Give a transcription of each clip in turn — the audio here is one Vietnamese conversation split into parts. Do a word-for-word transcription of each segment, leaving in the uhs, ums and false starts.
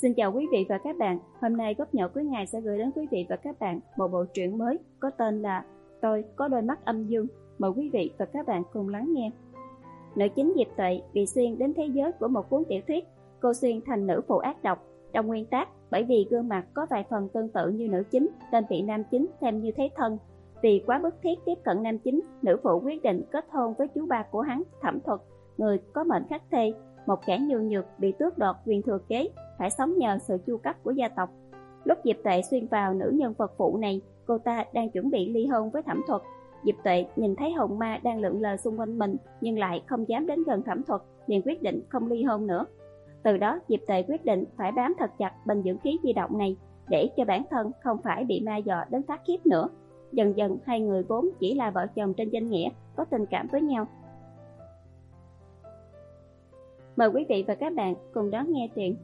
Xin chào quý vị và các bạn. Hôm nay Góc Nhỏ Cuối Ngày sẽ gửi đến quý vị và các bạn một bộ truyện mới có tên là Tôi Có Đôi Mắt Âm Dương. Mời quý vị và các bạn cùng lắng nghe. Nữ chính Diệp Tuệ bị xuyên đến thế giới của một cuốn tiểu thuyết. Cô xuyên thành nữ phụ ác độc. Trong nguyên tác, bởi vì gương mặt có vài phần tương tự như nữ chính nên bị nam chính xem như thế thân. Vì quá bức thiết tiếp cận nam chính, nữ phụ quyết định kết hôn với chú ba của hắn, Thẩm Thuật, người có mệnh khắc thê, một kẻ nhường nhược bị tước đoạt quyền thừa kế, phải sống nhờ sự chu cấp của gia tộc. Lúc Diệp Tuệ xuyên vào nữ nhân vật phụ này, cô ta đang chuẩn bị ly hôn với Thẩm Thuật. Diệp Tuệ nhìn thấy hồn ma đang lượn lờ xung quanh mình nhưng lại không dám đến gần Thẩm Thuật, liền quyết định không ly hôn nữa. Từ đó Diệp Tuệ quyết định phải bám thật chặt bên dưỡng khí di động này để cho bản thân không phải bị ma dọa đến phát khiếp nữa. Dần dần hai người vốn chỉ là vợ chồng trên danh nghĩa, có tình cảm với nhau. Mời quý vị và các bạn cùng đón nghe truyện.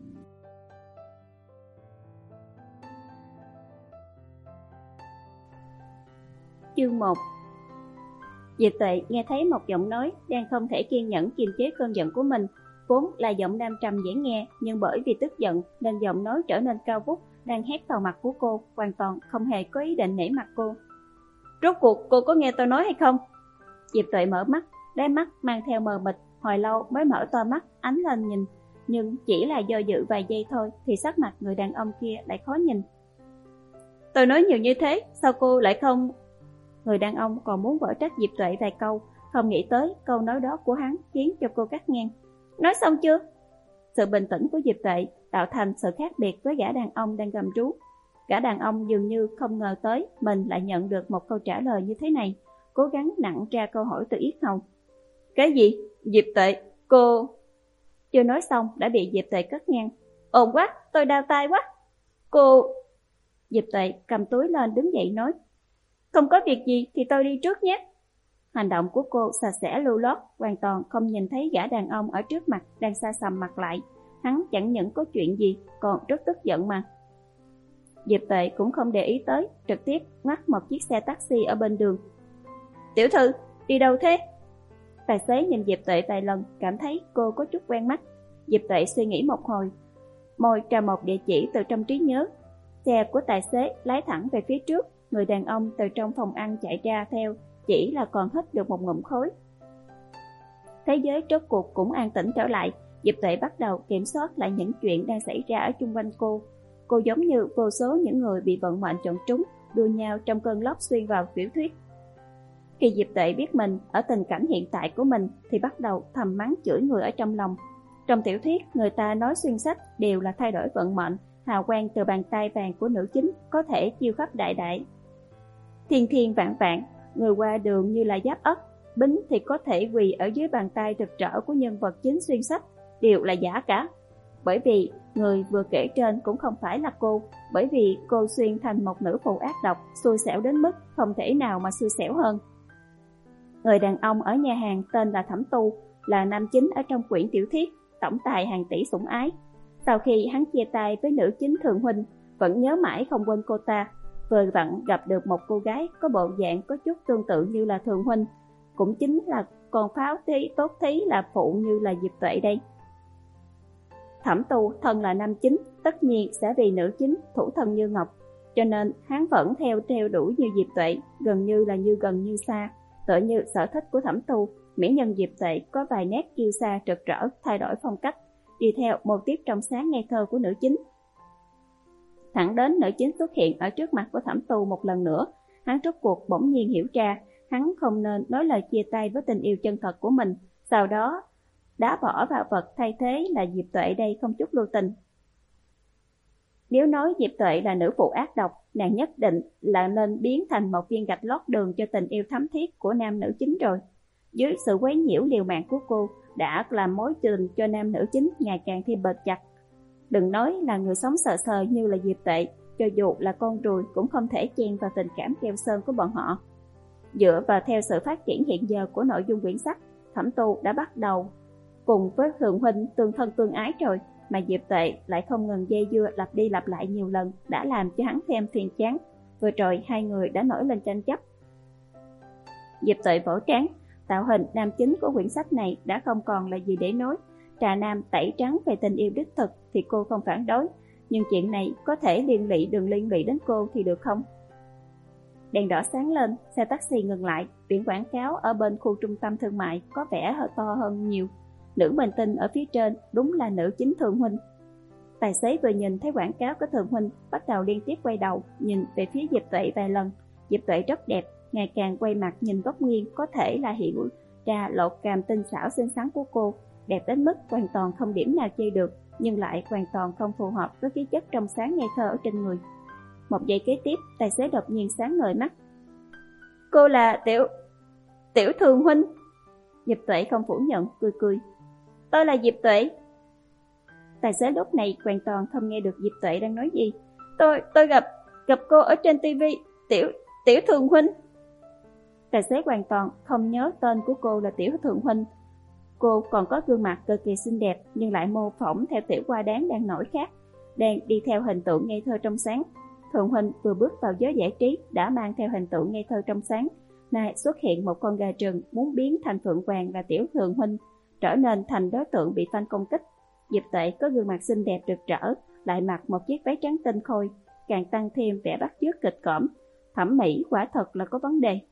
Chương một. Diệp Tuệ nghe thấy một giọng nói đang không thể kiên nhẫn kiềm chế cơn giận của mình. Vốn là giọng nam trầm dễ nghe, nhưng bởi vì tức giận nên giọng nói trở nên cao vút, đang hét vào mặt của cô, hoàn toàn không hề có ý định nể mặt cô. Rốt cuộc cô có nghe tôi nói hay không? Diệp Tuệ mở mắt, đáy mắt mang theo mờ mịt, hồi lâu mới mở to mắt, ánh lên nhìn, nhưng chỉ là do dự vài giây thôi thì sắc mặt người đàn ông kia lại khó nhìn. Tôi nói nhiều như thế, sao cô lại không... Người đàn ông còn muốn vỡ trách Diệp Tuệ vài câu, không nghĩ tới câu nói đó của hắn khiến cho cô cắt ngang. Nói xong chưa? Sự bình tĩnh của Diệp Tuệ tạo thành sự khác biệt với gã đàn ông đang gầm rú. Gã đàn ông dường như không ngờ tới mình lại nhận được một câu trả lời như thế này, cố gắng nặn ra câu hỏi từ yết hầu. Cái gì? Diệp Tuệ, cô... Chưa nói xong đã bị Diệp Tuệ cắt ngang. Ồn quá, tôi đau tai quá. Cô... Diệp Tuệ cầm túi lên đứng dậy nói. Không có việc gì thì tôi đi trước nhé. Hành động của cô sạch sẽ lưu loát, hoàn toàn không nhìn thấy gã đàn ông ở trước mặt đang xa sầm mặt lại. Hắn chẳng những có chuyện gì, còn rất tức giận mà. Diệp Tuệ cũng không để ý tới, trực tiếp ngắt một chiếc xe taxi ở bên đường. Tiểu thư, đi đâu thế? Tài xế nhìn Diệp Tuệ vài lần, cảm thấy cô có chút quen mắt. Diệp Tuệ suy nghĩ một hồi, môi tra một địa chỉ từ trong trí nhớ. Xe của tài xế lái thẳng về phía trước, người đàn ông từ trong phòng ăn chạy ra theo, chỉ là còn hít được một ngụm khói. Thế giới rốt cuộc cũng an tĩnh trở lại, Diệp Tuệ bắt đầu kiểm soát lại những chuyện đang xảy ra ở chung quanh cô. Cô giống như vô số những người bị vận mệnh chọn trúng, đua nhau trong cơn lốc xuyên vào tiểu thuyết. Khi Diệp Tuệ biết mình ở tình cảnh hiện tại của mình thì bắt đầu thầm mắng chửi người ở trong lòng. Trong tiểu thuyết, người ta nói xuyên sách đều là thay đổi vận mệnh, hào quang từ bàn tay vàng của nữ chính có thể chiêu khắp đại đại. Thiên thiên vạn vạn, người qua đường như là giáp ất, bính thì có thể quỳ ở dưới bàn tay rực rỡ của nhân vật chính xuyên sách, đều là giả cả. Bởi vì người vừa kể trên cũng không phải là cô, bởi vì cô xuyên thành một nữ phụ ác độc, xui xẻo đến mức không thể nào mà xui xẻo hơn. Người đàn ông ở nhà hàng tên là Thẩm Tu, là nam chính ở trong quyển tiểu thuyết tổng tài hàng tỷ sủng ái. Sau khi hắn chia tay với nữ chính Thường Huynh, vẫn nhớ mãi không quên cô ta. Vừa vặn gặp được một cô gái có bộ dạng có chút tương tự như là Thường Huynh, cũng chính là con pháo thí tốt thí là phụ như là Diệp Tuệ đây. Thẩm Tu thân là nam chính, tất nhiên sẽ vì nữ chính thủ thân như ngọc, cho nên hắn vẫn theo theo đuổi như Diệp Tuệ, gần như là như gần như xa. Tựa như sở thích của Thẩm Tu, mỹ nhân Diệp Tuệ có vài nét kiêu sa rực rỡ, thay đổi phong cách, đi theo mô típ trong sáng ngây thơ của nữ chính. Thẳng đến nữ chính xuất hiện ở trước mặt của Thẩm Tu một lần nữa, hắn rốt cuộc bỗng nhiên hiểu ra, hắn không nên nói lời chia tay với tình yêu chân thật của mình, sau đó đá bỏ vào vật thay thế là Diệp Tuệ đây không chút lưu tình. Nếu nói Diệp Tuệ là nữ phụ ác độc, nàng nhất định là nên biến thành một viên gạch lót đường cho tình yêu thắm thiết của nam nữ chính rồi. Dưới sự quấy nhiễu liều mạng của cô đã làm mối tình cho nam nữ chính ngày càng thêm bền chặt. Đừng nói là người sống sờ sờ như là Diệp Tuệ, cho dù là con ruồi cũng không thể chen vào tình cảm keo sơn của bọn họ. Dựa vào theo sự phát triển hiện giờ của nội dung quyển sách, Thẩm Tu đã bắt đầu cùng với Thường Huynh tương thân tương ái rồi, mà Diệp Tuệ lại không ngừng dây dưa lặp đi lặp lại nhiều lần, đã làm cho hắn thêm phiền chán. Vừa rồi hai người đã nổi lên tranh chấp. Diệp Tuệ vỗ trán, tạo hình nam chính của quyển sách này đã không còn là gì để nói. trà nam tẩy trắng về tình yêu đích thực thì cô không phản đối, nhưng chuyện này có thể liên lụy đừng liên lụy đến cô thì được không? Đèn đỏ sáng lên, xe taxi ngừng lại, biển quảng cáo ở bên khu trung tâm thương mại có vẻ hơi to hơn nhiều. Nữ minh tinh ở phía trên đúng là nữ chính Thường huynh. Tài xế vừa nhìn thấy quảng cáo của Thường huynh, bắt đầu liên tiếp quay đầu, nhìn về phía Diệp Tuệ vài lần. Diệp Tuệ rất đẹp, ngày càng quay mặt nhìn góc nghiêng có thể là hiện ra lột càm tinh xảo xinh xắn của cô, đẹp đến mức hoàn toàn không điểm nào chê được, nhưng lại hoàn toàn không phù hợp với khí chất trong sáng ngây thơ ở trên người. Một giây kế tiếp, tài xế đột nhiên sáng ngời mắt. Cô là Tiểu... Tiểu Thường huynh. Diệp Tuệ không phủ nhận, cười cười. Tôi là Diệp Tuệ. Tài xế lúc này hoàn toàn không nghe được Diệp Tuệ đang nói gì. Tôi, tôi gặp, gặp cô ở trên tivi, Tiểu, Tiểu Thường huynh. Tài xế hoàn toàn không nhớ tên của cô là Tiểu Thường huynh. Cô còn có gương mặt cực kỳ xinh đẹp nhưng lại mô phỏng theo tiểu hoa đáng đang nổi khác, đang đi theo hình tượng ngây thơ trong sáng. Thường huynh vừa bước vào giới giải trí đã mang theo hình tượng ngây thơ trong sáng, nay xuất hiện một con gà rừng muốn biến thành Phượng Hoàng là Tiểu Thường huynh, trở nên thành đối tượng bị fan công kích. Diệp Tuệ có gương mặt xinh đẹp rực rỡ, lại mặc một chiếc váy trắng tinh khôi, càng tăng thêm vẻ bắt chước kịch cỡm. Thẩm mỹ quả thật là có vấn đề.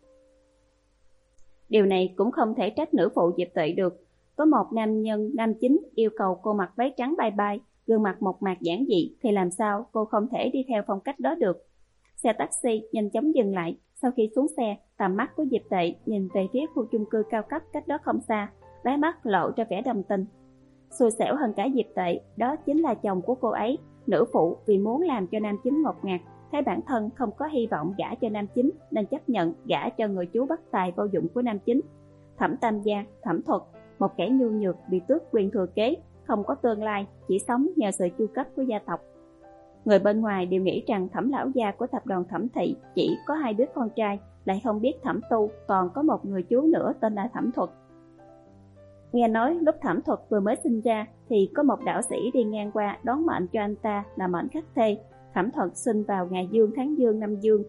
Điều này cũng không thể trách nữ phụ Diệp Tuệ được. Có một nam nhân nam chính yêu cầu cô mặc váy trắng bay bay, gương mặt mộc mạc giản dị, thì làm sao cô không thể đi theo phong cách đó được. Xe taxi nhanh chóng dừng lại. Sau khi xuống xe, tầm mắt của Diệp Tuệ nhìn về phía khu chung cư cao cấp cách đó không xa, đáy mắt lộ ra vẻ đồng tình. Xui xẻo hơn cả Diệp Tuệ, đó chính là chồng của cô ấy. Nữ phụ vì muốn làm cho nam chính ngột ngạt, thấy bản thân không có hy vọng gả cho nam chính, nên chấp nhận gả cho người chú bất tài vô dụng của nam chính. Thẩm Tam Gia, Thẩm Thuật, một kẻ nhu nhược bị tước quyền thừa kế, không có tương lai, chỉ sống nhờ sự chu cấp của gia tộc. Người bên ngoài đều nghĩ rằng Thẩm lão gia của tập đoàn Thẩm thị chỉ có hai đứa con trai, lại không biết Thẩm Tu còn có một người chú nữa tên là Thẩm Thuật. Nghe nói lúc Thẩm Thuật vừa mới sinh ra thì có một đạo sĩ đi ngang qua đón mệnh cho anh ta là mệnh khắc thê. Thẩm Thuật sinh vào ngày dương tháng dương năm dương.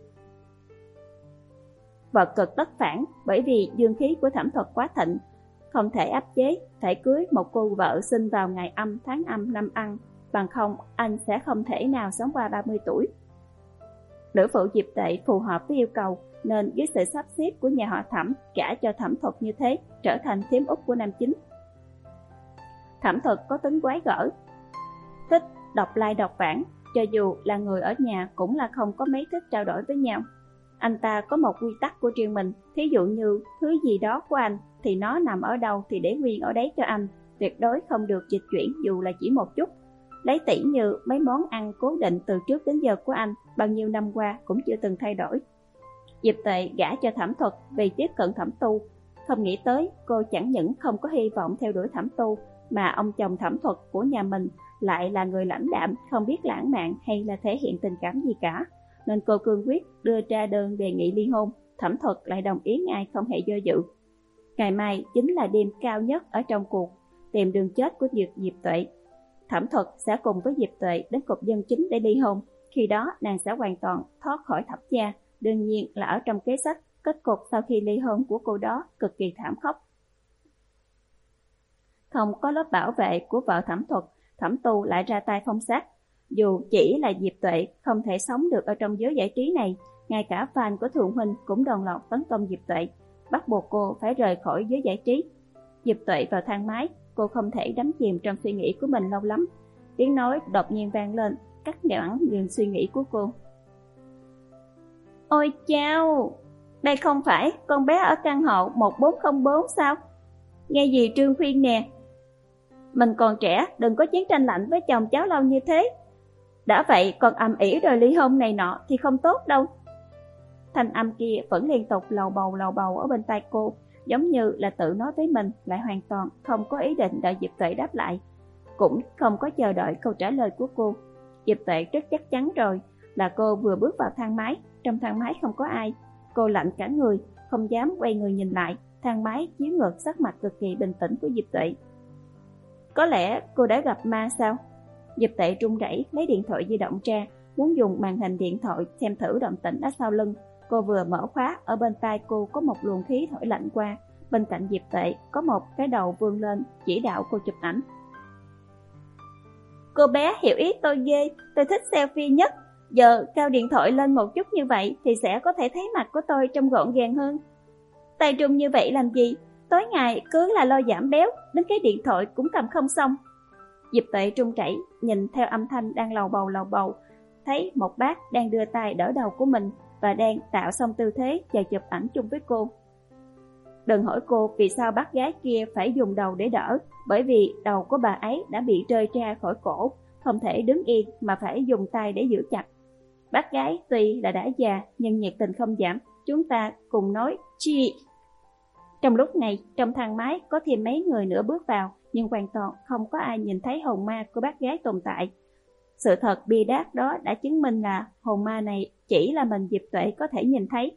Vật cực tất phản, bởi vì dương khí của Thẩm Thuật quá thịnh, không thể áp chế, phải cưới một cô vợ sinh vào ngày âm tháng âm năm Ăn, bằng không anh sẽ không thể nào sống qua ba mươi tuổi. Nữ phụ Diệp Tuệ phù hợp với yêu cầu, nên dưới sự sắp xếp của nhà họ Thẩm, gả cho Thẩm Thuật như thế, trở thành thím út của nam chính. Thẩm Thuật có tính quái gở, thích đọc lai đọc vãng, cho dù là người ở nhà cũng là không có mấy thích trao đổi với nhau. Anh ta có một quy tắc của riêng mình, thí dụ như thứ gì đó của anh thì nó nằm ở đâu thì để nguyên ở đấy cho anh, tuyệt đối không được dịch chuyển dù là chỉ một chút. Lấy tỉ như mấy món ăn cố định từ trước đến giờ của anh, bao nhiêu năm qua cũng chưa từng thay đổi. Diệp Tuệ gả cho Thẩm Thuật vì tiếp cận Thẩm Tu, không nghĩ tới cô chẳng những không có hy vọng theo đuổi Thẩm Tu, mà ông chồng Thẩm Thuật của nhà mình lại là người lãnh đạm, không biết lãng mạn hay là thể hiện tình cảm gì cả, nên cô cương quyết đưa ra đơn đề nghị ly hôn. Thẩm Thuật lại đồng ý ngay không hề do dự. Ngày mai chính là đêm cao nhất ở trong cuộc tìm đường chết của Diệp Diệp Tuệ. Thẩm Thuật sẽ cùng với Diệp Tuệ đến cục dân chính để ly hôn, khi đó nàng sẽ hoàn toàn thoát khỏi Thẩm gia. Đương nhiên là ở trong kế sách, kết cục sau khi ly hôn của cô đó cực kỳ thảm khốc. Không có lớp bảo vệ của vợ Thẩm Thuật, Thẩm Tu lại ra tay phong sát. Dù chỉ là Diệp Tuệ không thể sống được ở trong giới giải trí này, ngay cả fan của Thường huynh cũng đồng loạt tấn công Diệp Tuệ, bắt buộc cô phải rời khỏi giới giải trí. Diệp Tuệ vào thang máy, cô không thể đắm chìm trong suy nghĩ của mình lâu lắm. Tiếng nói đột nhiên vang lên, cắt ngang dừng suy nghĩ của cô. Ôi chao, đây không phải con bé ở căn hộ một bốn không bốn sao? Nghe gì Trương khuyên nè, mình còn trẻ, đừng có chiến tranh lạnh với chồng cháu lâu như thế. Đã vậy còn ầm ĩ đòi ly hôn này nọ thì không tốt đâu. Thanh âm kia vẫn liên tục lầu bầu lầu bầu ở bên tai cô, giống như là tự nói với mình, lại hoàn toàn không có ý định đợi Diệp Tuệ đáp lại, cũng không có chờ đợi câu trả lời của cô. Diệp Tuệ rất chắc chắn rồi là cô vừa bước vào thang máy, trong thang máy không có ai. Cô lạnh cả người, không dám quay người nhìn lại. Thang máy chiếu ngược sắc mặt cực kỳ bình tĩnh của Diệp Tuệ. Có lẽ cô đã gặp ma sao? Diệp Tuệ run rẩy lấy điện thoại di động ra, muốn dùng màn hình điện thoại xem thử động tĩnh ở sau lưng. Cô vừa mở khóa, ở bên tai cô có một luồng khí thổi lạnh qua. Bên cạnh Diệp Tuệ có một cái đầu vươn lên chỉ đạo cô chụp ảnh. Cô bé hiểu ý tôi ghê, tôi thích selfie nhất. Giờ cao điện thoại lên một chút như vậy thì sẽ có thể thấy mặt của tôi trông gọn gàng hơn. Tay trung như vậy làm gì? Tối ngày cứ là lo giảm béo, đến cái điện thoại cũng cầm không xong. Diệp Tuệ trung chảy, nhìn theo âm thanh đang lầu bầu lầu bầu, thấy một bác đang đưa tay đỡ đầu của mình và đang tạo xong tư thế chờ chụp ảnh chung với cô. Đừng hỏi cô vì sao bác gái kia phải dùng đầu để đỡ, bởi vì đầu của bà ấy đã bị rơi ra khỏi cổ, không thể đứng yên mà phải dùng tay để giữ chặt. Bác gái tuy là đã già nhưng nhiệt tình không giảm, chúng ta cùng nói chi. Trong lúc này, trong thang máy có thêm mấy người nữa bước vào, nhưng hoàn toàn không có ai nhìn thấy hồn ma của bác gái tồn tại. Sự thật bi đát đó đã chứng minh là hồn ma này chỉ là mình Diệp Tuệ có thể nhìn thấy.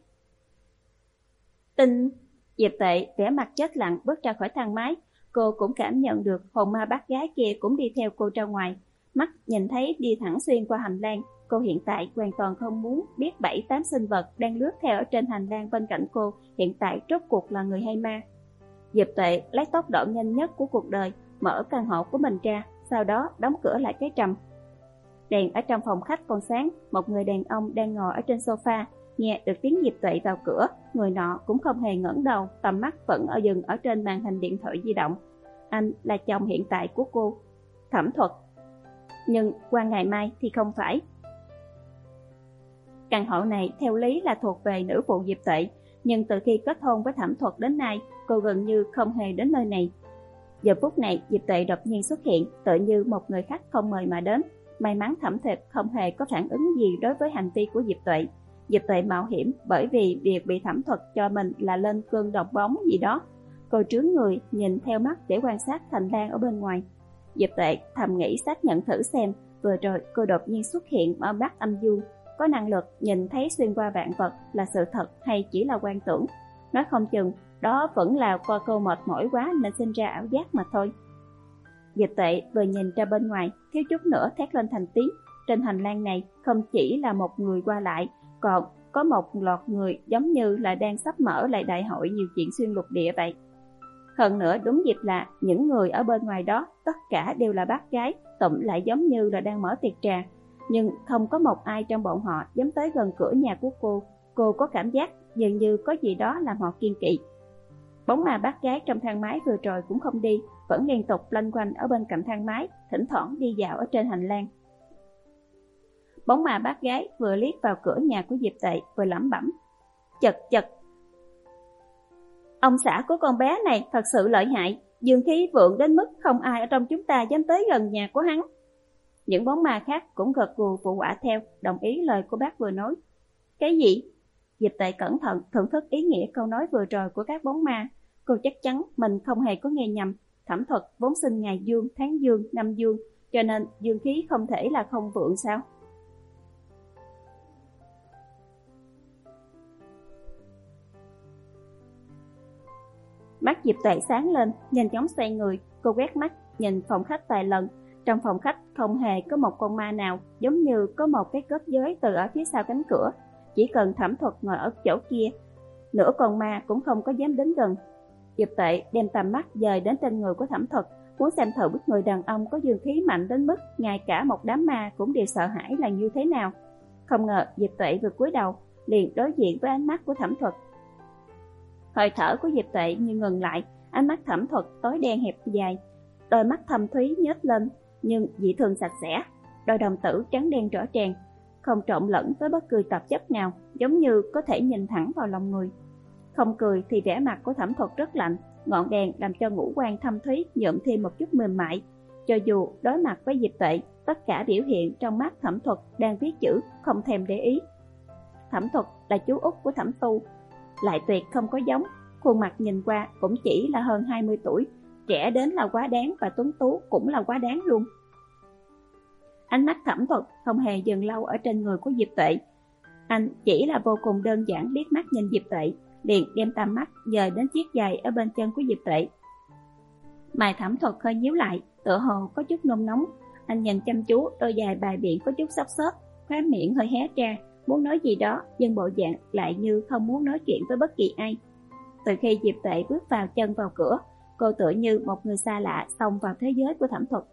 Tinh, Diệp Tuệ vẻ mặt chết lặng bước ra khỏi thang máy. Cô cũng cảm nhận được hồn ma bác gái kia cũng đi theo cô ra ngoài. Mắt nhìn thấy đi thẳng xuyên qua hành lang. Cô hiện tại hoàn toàn không muốn biết bảy tám sinh vật đang lướt theo ở trên hành lang bên cạnh cô hiện tại rốt cuộc là người hay ma. Diệp Tuệ lấy tốc độ nhanh nhất của cuộc đời mở căn hộ của mình ra, sau đó đóng cửa lại cái trầm. Đèn ở trong phòng khách còn sáng, một người đàn ông đang ngồi ở trên sofa, nghe được tiếng Diệp Tuệ vào cửa, người nọ cũng không hề ngẩng đầu, tầm mắt vẫn ở dừng ở trên màn hình điện thoại di động. Anh là chồng hiện tại của cô, Thẩm Thuật. Nhưng qua ngày mai thì không phải. Căn hộ này theo lý là thuộc về nữ phụ Diệp Tuệ, nhưng từ khi kết hôn với Thẩm Thuật đến nay, cô gần như không hề đến nơi này. Giờ phút này Diệp Tuệ đột nhiên xuất hiện, tựa như một người khách không mời mà đến. May mắn Thẩm Thuật không hề có phản ứng gì đối với hành vi của Diệp Tuệ. Diệp Tuệ mạo hiểm bởi vì việc bị Thẩm Thuật cho mình là lên cơn độc bóng gì đó. Cô trướng người nhìn theo mắt để quan sát hành lang ở bên ngoài. Diệp Tuệ thầm nghĩ xác nhận thử xem vừa rồi cô đột nhiên xuất hiện ở mắt âm dương, có năng lực nhìn thấy xuyên qua vạn vật là sự thật hay chỉ là quan tưởng. Nói không chừng đó vẫn là qua cô mệt mỏi quá nên sinh ra ảo giác mà thôi. Diệp Tuệ vừa nhìn ra bên ngoài, thiếu chút nữa thét lên thành tiếng. Trên hành lang này không chỉ là một người qua lại, còn có một loạt người giống như là đang sắp mở lại đại hội nhiều chuyện xuyên lục địa vậy. Hơn nữa đúng dịp là những người ở bên ngoài đó tất cả đều là bác gái, tụm lại giống như là đang mở tiệc trà. Nhưng không có một ai trong bọn họ dám tới gần cửa nhà của cô. Cô có cảm giác dường như có gì đó làm họ kiêng kỵ. Bóng ma bác gái trong thang máy vừa rồi cũng không đi, vẫn liên tục loanh quanh ở bên cạnh thang máy, thỉnh thoảng đi dạo ở trên hành lang. Bóng ma bác gái vừa liếc vào cửa nhà của Diệp Tuệ vừa lẩm bẩm: chật chật, ông xã của con bé này thật sự lợi hại, dương khí vượng đến mức không ai ở trong chúng ta dám tới gần nhà của hắn. Những bóng ma khác cũng gật gù phụ họa theo, đồng ý lời của bác vừa nói. Cái gì? Diệp Tuệ cẩn thận thưởng thức ý nghĩa câu nói vừa rồi của các bóng ma. Cô chắc chắn mình không hề có nghe nhầm. Thẩm Thuật vốn sinh ngày dương, tháng dương, năm dương, cho nên dương khí không thể là không vượng sao? Mắt Diệp Tuệ sáng lên, nhanh chóng xoay người. Cô quét mắt nhìn phòng khách vài lần. Trong phòng khách không hề có một con ma nào, giống như có một cái kết giới từ ở phía sau cánh cửa. Chỉ cần Thẩm Thuật ngồi ở chỗ kia, nửa con ma cũng không có dám đến gần. Diệp Tuệ đem tầm mắt dời đến trên người của Thẩm Thuật, muốn xem thử biết người đàn ông có dương khí mạnh đến mức ngay cả một đám ma cũng đều sợ hãi là như thế nào. Không ngờ Diệp Tuệ vừa cúi đầu liền đối diện với ánh mắt của Thẩm Thuật. Hơi thở của Diệp Tuệ như ngừng lại, ánh mắt Thẩm Thuật tối đen hẹp dài, đôi mắt thâm thúy nhếch lên nhưng dị thường sạch sẽ, đôi đồng tử trắng đen rõ ràng, không trộn lẫn với bất cứ tạp chất nào, giống như có thể nhìn thẳng vào lòng người. Không cười thì vẻ mặt của Thẩm Thuật rất lạnh, ngọn đèn làm cho ngũ quan thâm thúy nhuộm thêm một chút mềm mại. Cho dù đối mặt với Diệp Tuệ, tất cả biểu hiện trong mắt Thẩm Thuật đang viết chữ, không thèm để ý. Thẩm Thuật là chú út của Thẩm Tu, lại tuyệt không có giống, khuôn mặt nhìn qua cũng chỉ là hơn hai mươi tuổi, trẻ đến là quá đáng và tuấn tú cũng là quá đáng luôn. Ánh mắt Thẩm Thuật không hề dừng lâu ở trên người của Diệp Tuệ. Anh chỉ là vô cùng đơn giản liếc mắt nhìn Diệp Tuệ, liền đem tầm mắt dời đến chiếc giày ở bên chân của Diệp Tuệ. Mày Thẩm Thuật hơi nhíu lại, tựa hồ có chút nôn nóng. Anh nhìn chăm chú đôi giày bài biện có chút xốc xếch, khóe miệng hơi hé ra, muốn nói gì đó nhưng bộ dạng lại như không muốn nói chuyện với bất kỳ ai. Từ khi Diệp Tuệ bước vào chân vào cửa, cô tựa như một người xa lạ xông vào thế giới của Thẩm Thuật.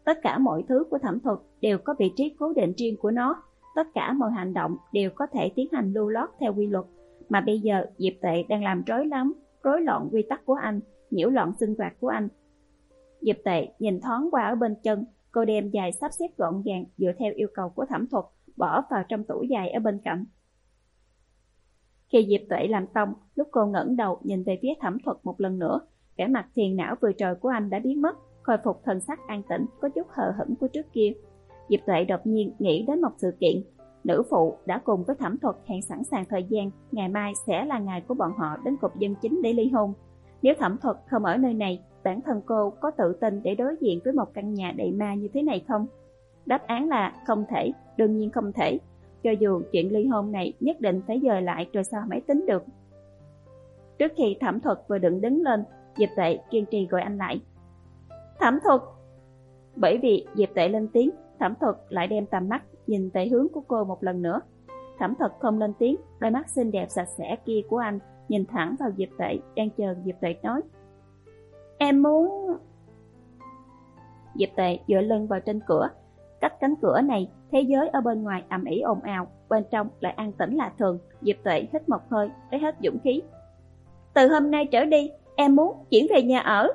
Tất cả mọi thứ của Thẩm Thuật đều có vị trí cố định riêng của nó, tất cả mọi hành động đều có thể tiến hành lưu lót theo quy luật, mà bây giờ Diệp Tuệ đang làm rối lắm, rối loạn quy tắc của anh, nhiễu loạn sinh hoạt của anh. Diệp Tuệ nhìn thoáng qua ở bên chân, cô đem giày sắp xếp gọn gàng dựa theo yêu cầu của Thẩm Thuật, bỏ vào trong tủ giày ở bên cạnh. Khi Diệp Tuệ làm xong, lúc cô ngẩng đầu nhìn về phía Thẩm Thuật một lần nữa, vẻ mặt phiền não vừa rồi của anh đã biến mất, khôi phục thần sắc an tĩnh, có chút hờ hững của trước kia. Diệp Tuệ đột nhiên nghĩ đến một sự kiện. Nữ phụ đã cùng với Thẩm Thuật hẹn sẵn sàng thời gian, ngày mai sẽ là ngày của bọn họ đến cục dân chính để ly hôn. Nếu Thẩm Thuật không ở nơi này, bản thân cô có tự tin để đối diện với một căn nhà đầy ma như thế này không? Đáp án là không thể, đương nhiên không thể. Cho dù chuyện ly hôn này nhất định phải dời lại rồi sao mới tính được. Trước khi Thẩm Thuật vừa định đứng lên, Diệp Tuệ kiên trì gọi anh lại. Thẩm Thuật! Bởi vì Diệp Tuệ lên tiếng, Thẩm Thuật lại đem tầm mắt nhìn về hướng của cô một lần nữa. Thẩm Thuật không lên tiếng, đôi mắt xinh đẹp sạch sẽ kia của anh nhìn thẳng vào Diệp Tuệ, đang chờ Diệp Tuệ nói. Em muốn... Diệp Tuệ dựa lưng vào trên cửa. Cách cánh cửa này, thế giới ở bên ngoài ầm ĩ ồn ào, bên trong lại an tĩnh lạ thường. Diệp Tuệ hít một hơi, lấy hết dũng khí. Từ hôm nay trở đi, em muốn chuyển về nhà ở.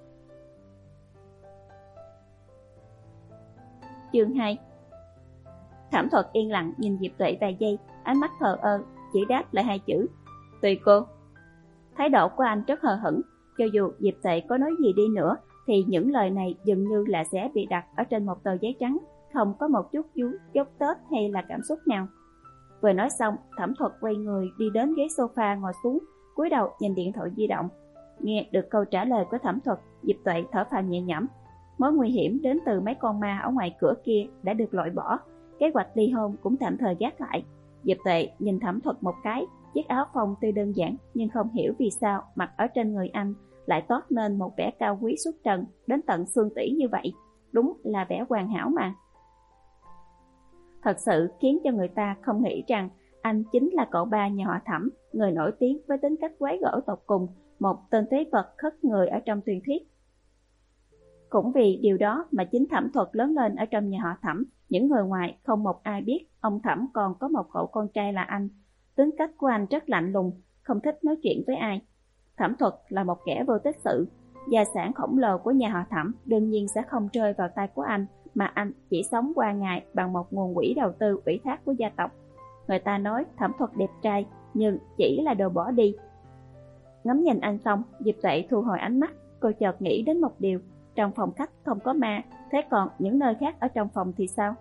Chương hai. Thẩm Thuật yên lặng nhìn Diệp Tuệ vài giây, ánh mắt thờ ơ, chỉ đáp lại hai chữ. Tùy cô. Thái độ của anh rất hờ hững, cho dù Diệp Tuệ có nói gì đi nữa, thì những lời này dường như là sẽ bị đặt ở trên một tờ giấy trắng, không có một chút dấu tết hay là cảm xúc nào. Vừa nói xong, Thẩm Thuật quay người đi đến ghế sofa ngồi xuống, cúi đầu nhìn điện thoại di động. Nghe được câu trả lời của Thẩm Thuật, Diệp Tuệ thở phào nhẹ nhõm. Mối nguy hiểm đến từ mấy con ma ở ngoài cửa kia đã được loại bỏ, kế hoạch ly hôn cũng tạm thời gác lại. Diệp Tuệ nhìn Thẩm Thuật một cái, chiếc áo phông tuy đơn giản nhưng không hiểu vì sao mặc ở trên người anh lại toát lên một vẻ cao quý xuất trần đến tận xương tủy như vậy, đúng là vẻ hoàn hảo mà. Thật sự khiến cho người ta không nghĩ rằng anh chính là cậu ba nhà họ Thẩm, người nổi tiếng với tính cách quái gở tột cùng, một tên phế vật khất người ở trong truyền thuyết. Cũng vì điều đó mà chính Thẩm Thuật lớn lên ở trong nhà họ Thẩm, những người ngoài không một ai biết ông Thẩm còn có một cậu con trai là anh. Tính cách của anh rất lạnh lùng, không thích nói chuyện với ai. Thẩm Thuật là một kẻ vô tích sự, gia sản khổng lồ của nhà họ Thẩm đương nhiên sẽ không rơi vào tay của anh, mà anh chỉ sống qua ngày bằng một nguồn quỹ đầu tư ủy thác của gia tộc. Người ta nói Thẩm Thuật đẹp trai, nhưng chỉ là đồ bỏ đi. Ngắm nhìn anh xong, Diệp Tuệ thu hồi ánh mắt, cô chợt nghĩ đến một điều. Trong phòng khách không có ma, thế còn những nơi khác ở trong phòng thì sao?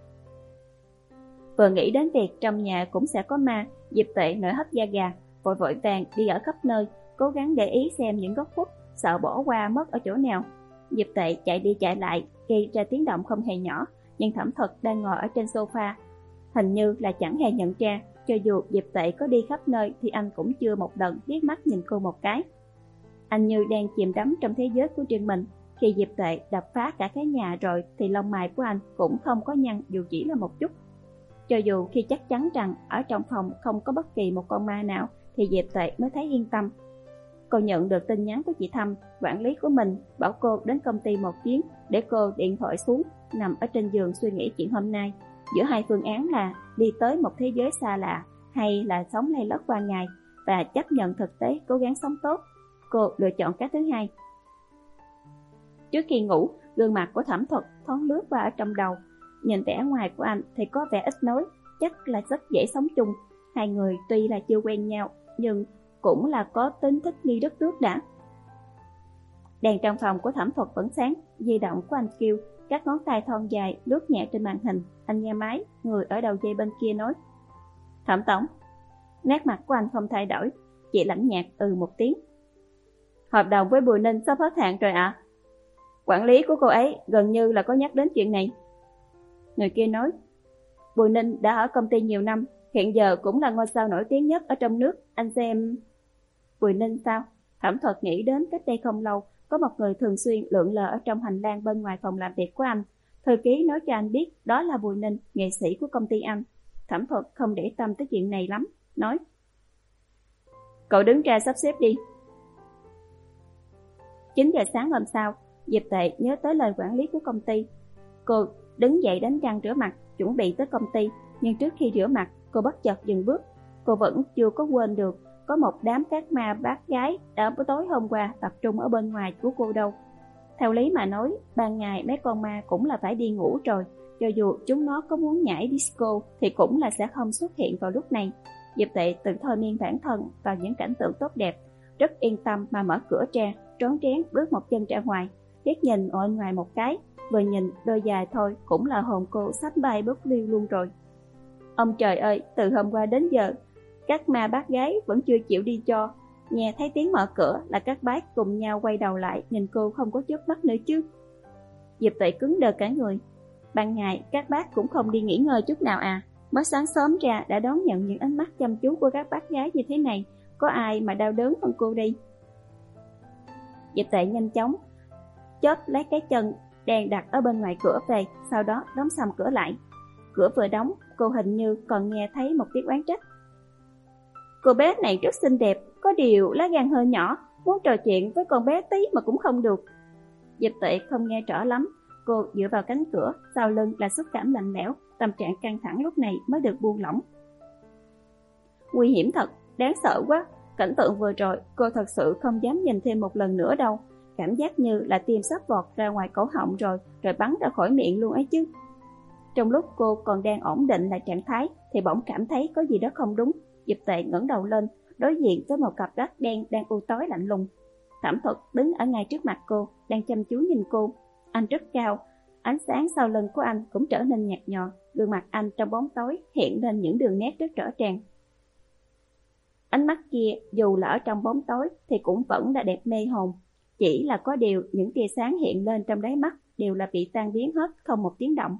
Vừa nghĩ đến việc trong nhà cũng sẽ có ma, Diệp Tuệ nổi hết da gà, vội vội vàng đi ở khắp nơi, cố gắng để ý xem những góc khuất, sợ bỏ qua mất ở chỗ nào. Diệp Tuệ chạy đi chạy lại, gây ra tiếng động không hề nhỏ, nhưng Thẩm Thuật đang ngồi ở trên sofa, hình như là chẳng hề nhận ra. Cho dù Diệp Tuệ có đi khắp nơi thì anh cũng chưa một lần liếc mắt nhìn cô một cái. Anh như đang chìm đắm trong thế giới của riêng mình. Khi Diệp Tuệ đập phá cả cái nhà rồi thì lông mày của anh cũng không có nhăn dù chỉ là một chút. Cho dù khi chắc chắn rằng ở trong phòng không có bất kỳ một con ma nào thì Diệp Tuệ mới thấy yên tâm. Cô nhận được tin nhắn của chị Thâm, quản lý của mình, bảo cô đến công ty một chuyến để cô điện thoại xuống, nằm ở trên giường suy nghĩ chuyện hôm nay. Giữa hai phương án là đi tới một thế giới xa lạ hay là sống lay lất qua ngày và chấp nhận thực tế cố gắng sống tốt. Cô lựa chọn cái thứ hai. Trước khi ngủ, gương mặt của Thẩm Thuật thoáng lướt qua ở trong đầu. Nhìn vẻ ngoài của anh thì có vẻ ít nói, chắc là rất dễ sống chung. Hai người tuy là chưa quen nhau, nhưng cũng là có tính thích nghi rất trước đã. Đèn trong phòng của Thẩm Thuật vẫn sáng, di động của anh kêu, các ngón tay thon dài lướt nhẹ trên màn hình. Anh nghe máy, người ở đầu dây bên kia nói. Thẩm tổng. Nét mặt của anh không thay đổi, chỉ lạnh nhạt ừ một tiếng. Hợp đồng với Bùi Ninh sắp hết hạn rồi ạ. À? Quản lý của cô ấy gần như là có nhắc đến chuyện này. Người kia nói, Bùi Ninh đã ở công ty nhiều năm, hiện giờ cũng là ngôi sao nổi tiếng nhất ở trong nước, anh xem... Bùi Ninh sao? Thẩm Thuật nghĩ đến cách đây không lâu, có một người thường xuyên lượn lờ ở trong hành lang bên ngoài phòng làm việc của anh. Thư ký nói cho anh biết đó là Bùi Ninh, nghệ sĩ của công ty anh. Thẩm Thuật không để tâm tới chuyện này lắm, nói, cậu đứng ra sắp xếp đi. chín giờ sáng hôm sau, Diệp Tệ nhớ tới lời quản lý của công ty. Cô đứng dậy đánh răng rửa mặt, chuẩn bị tới công ty, nhưng trước khi rửa mặt, cô bất chợt dừng bước. Cô vẫn chưa có quên được có một đám các ma bác gái đã tối hôm qua tập trung ở bên ngoài của cô đâu. Theo lý mà nói, ban ngày mấy con ma cũng là phải đi ngủ rồi, cho dù chúng nó có muốn nhảy disco thì cũng là sẽ không xuất hiện vào lúc này. Diệp Tệ tự thôi miên bản thân vào những cảnh tượng tốt đẹp, rất yên tâm mà mở cửa ra, rón rén bước một chân ra ngoài, liếc nhìn ở ngoài một cái, vừa nhìn đôi giày thôi cũng là hồn cô sắp bay bốc liêu luôn rồi. Ông trời ơi, từ hôm qua đến giờ, các ma bác gái vẫn chưa chịu đi cho. Nghe thấy tiếng mở cửa là các bác cùng nhau quay đầu lại nhìn cô không có chớp mắt nữa chứ. Diệp Tệ cứng đờ cả người. Ban ngày các bác cũng không đi nghỉ ngơi chút nào à? Mới sáng sớm ra đã đón nhận những ánh mắt chăm chú của các bác gái như thế này, có ai mà đau đớn hơn cô đi? Diệp Tệ nhanh chóng chớp lấy cái chân đang đặt ở bên ngoài cửa về, sau đó đóng sầm cửa lại. Cửa vừa đóng, cô hình như còn nghe thấy một tiếng oán trách. Cô bé này rất xinh đẹp, có điều lá gan hơi nhỏ, muốn trò chuyện với con bé tí mà cũng không được. Diệp Tệ không nghe rõ lắm, cô dựa vào cánh cửa, sau lưng là xúc cảm lạnh lẽo, tâm trạng căng thẳng lúc này mới được buông lỏng. Nguy hiểm thật, đáng sợ quá. Cảnh tượng vừa rồi, cô thật sự không dám nhìn thêm một lần nữa đâu. Cảm giác như là tim sắp vọt ra ngoài cổ họng rồi, rồi bắn ra khỏi miệng luôn ấy chứ. Trong lúc cô còn đang ổn định lại trạng thái, thì bỗng cảm thấy có gì đó không đúng. Diệp Tệ ngẩng đầu lên, đối diện với một cặp mắt đen đang u tối lạnh lùng. Thẩm Thuật đứng ở ngay trước mặt cô, đang chăm chú nhìn cô. Anh rất cao, ánh sáng sau lưng của anh cũng trở nên nhạt nhòa, gương mặt anh trong bóng tối hiện lên những đường nét rất rõ ràng. Ánh mắt kia dù là ở trong bóng tối thì cũng vẫn là đẹp mê hồn, chỉ là có điều những tia sáng hiện lên trong đáy mắt đều là bị tan biến hết, không một tiếng động.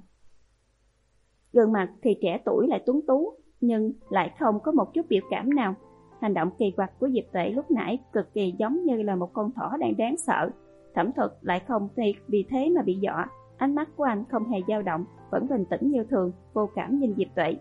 Gương mặt thì trẻ tuổi lại tuấn tú, nhưng lại không có một chút biểu cảm nào. Hành động kỳ quặc của Diệp Tệ lúc nãy cực kỳ giống như là một con thỏ đang đáng sợ. Thẩm Thuật lại không vì thế mà bị dọa, ánh mắt của anh không hề dao động, vẫn bình tĩnh như thường, vô cảm nhìn Diệp Tệ.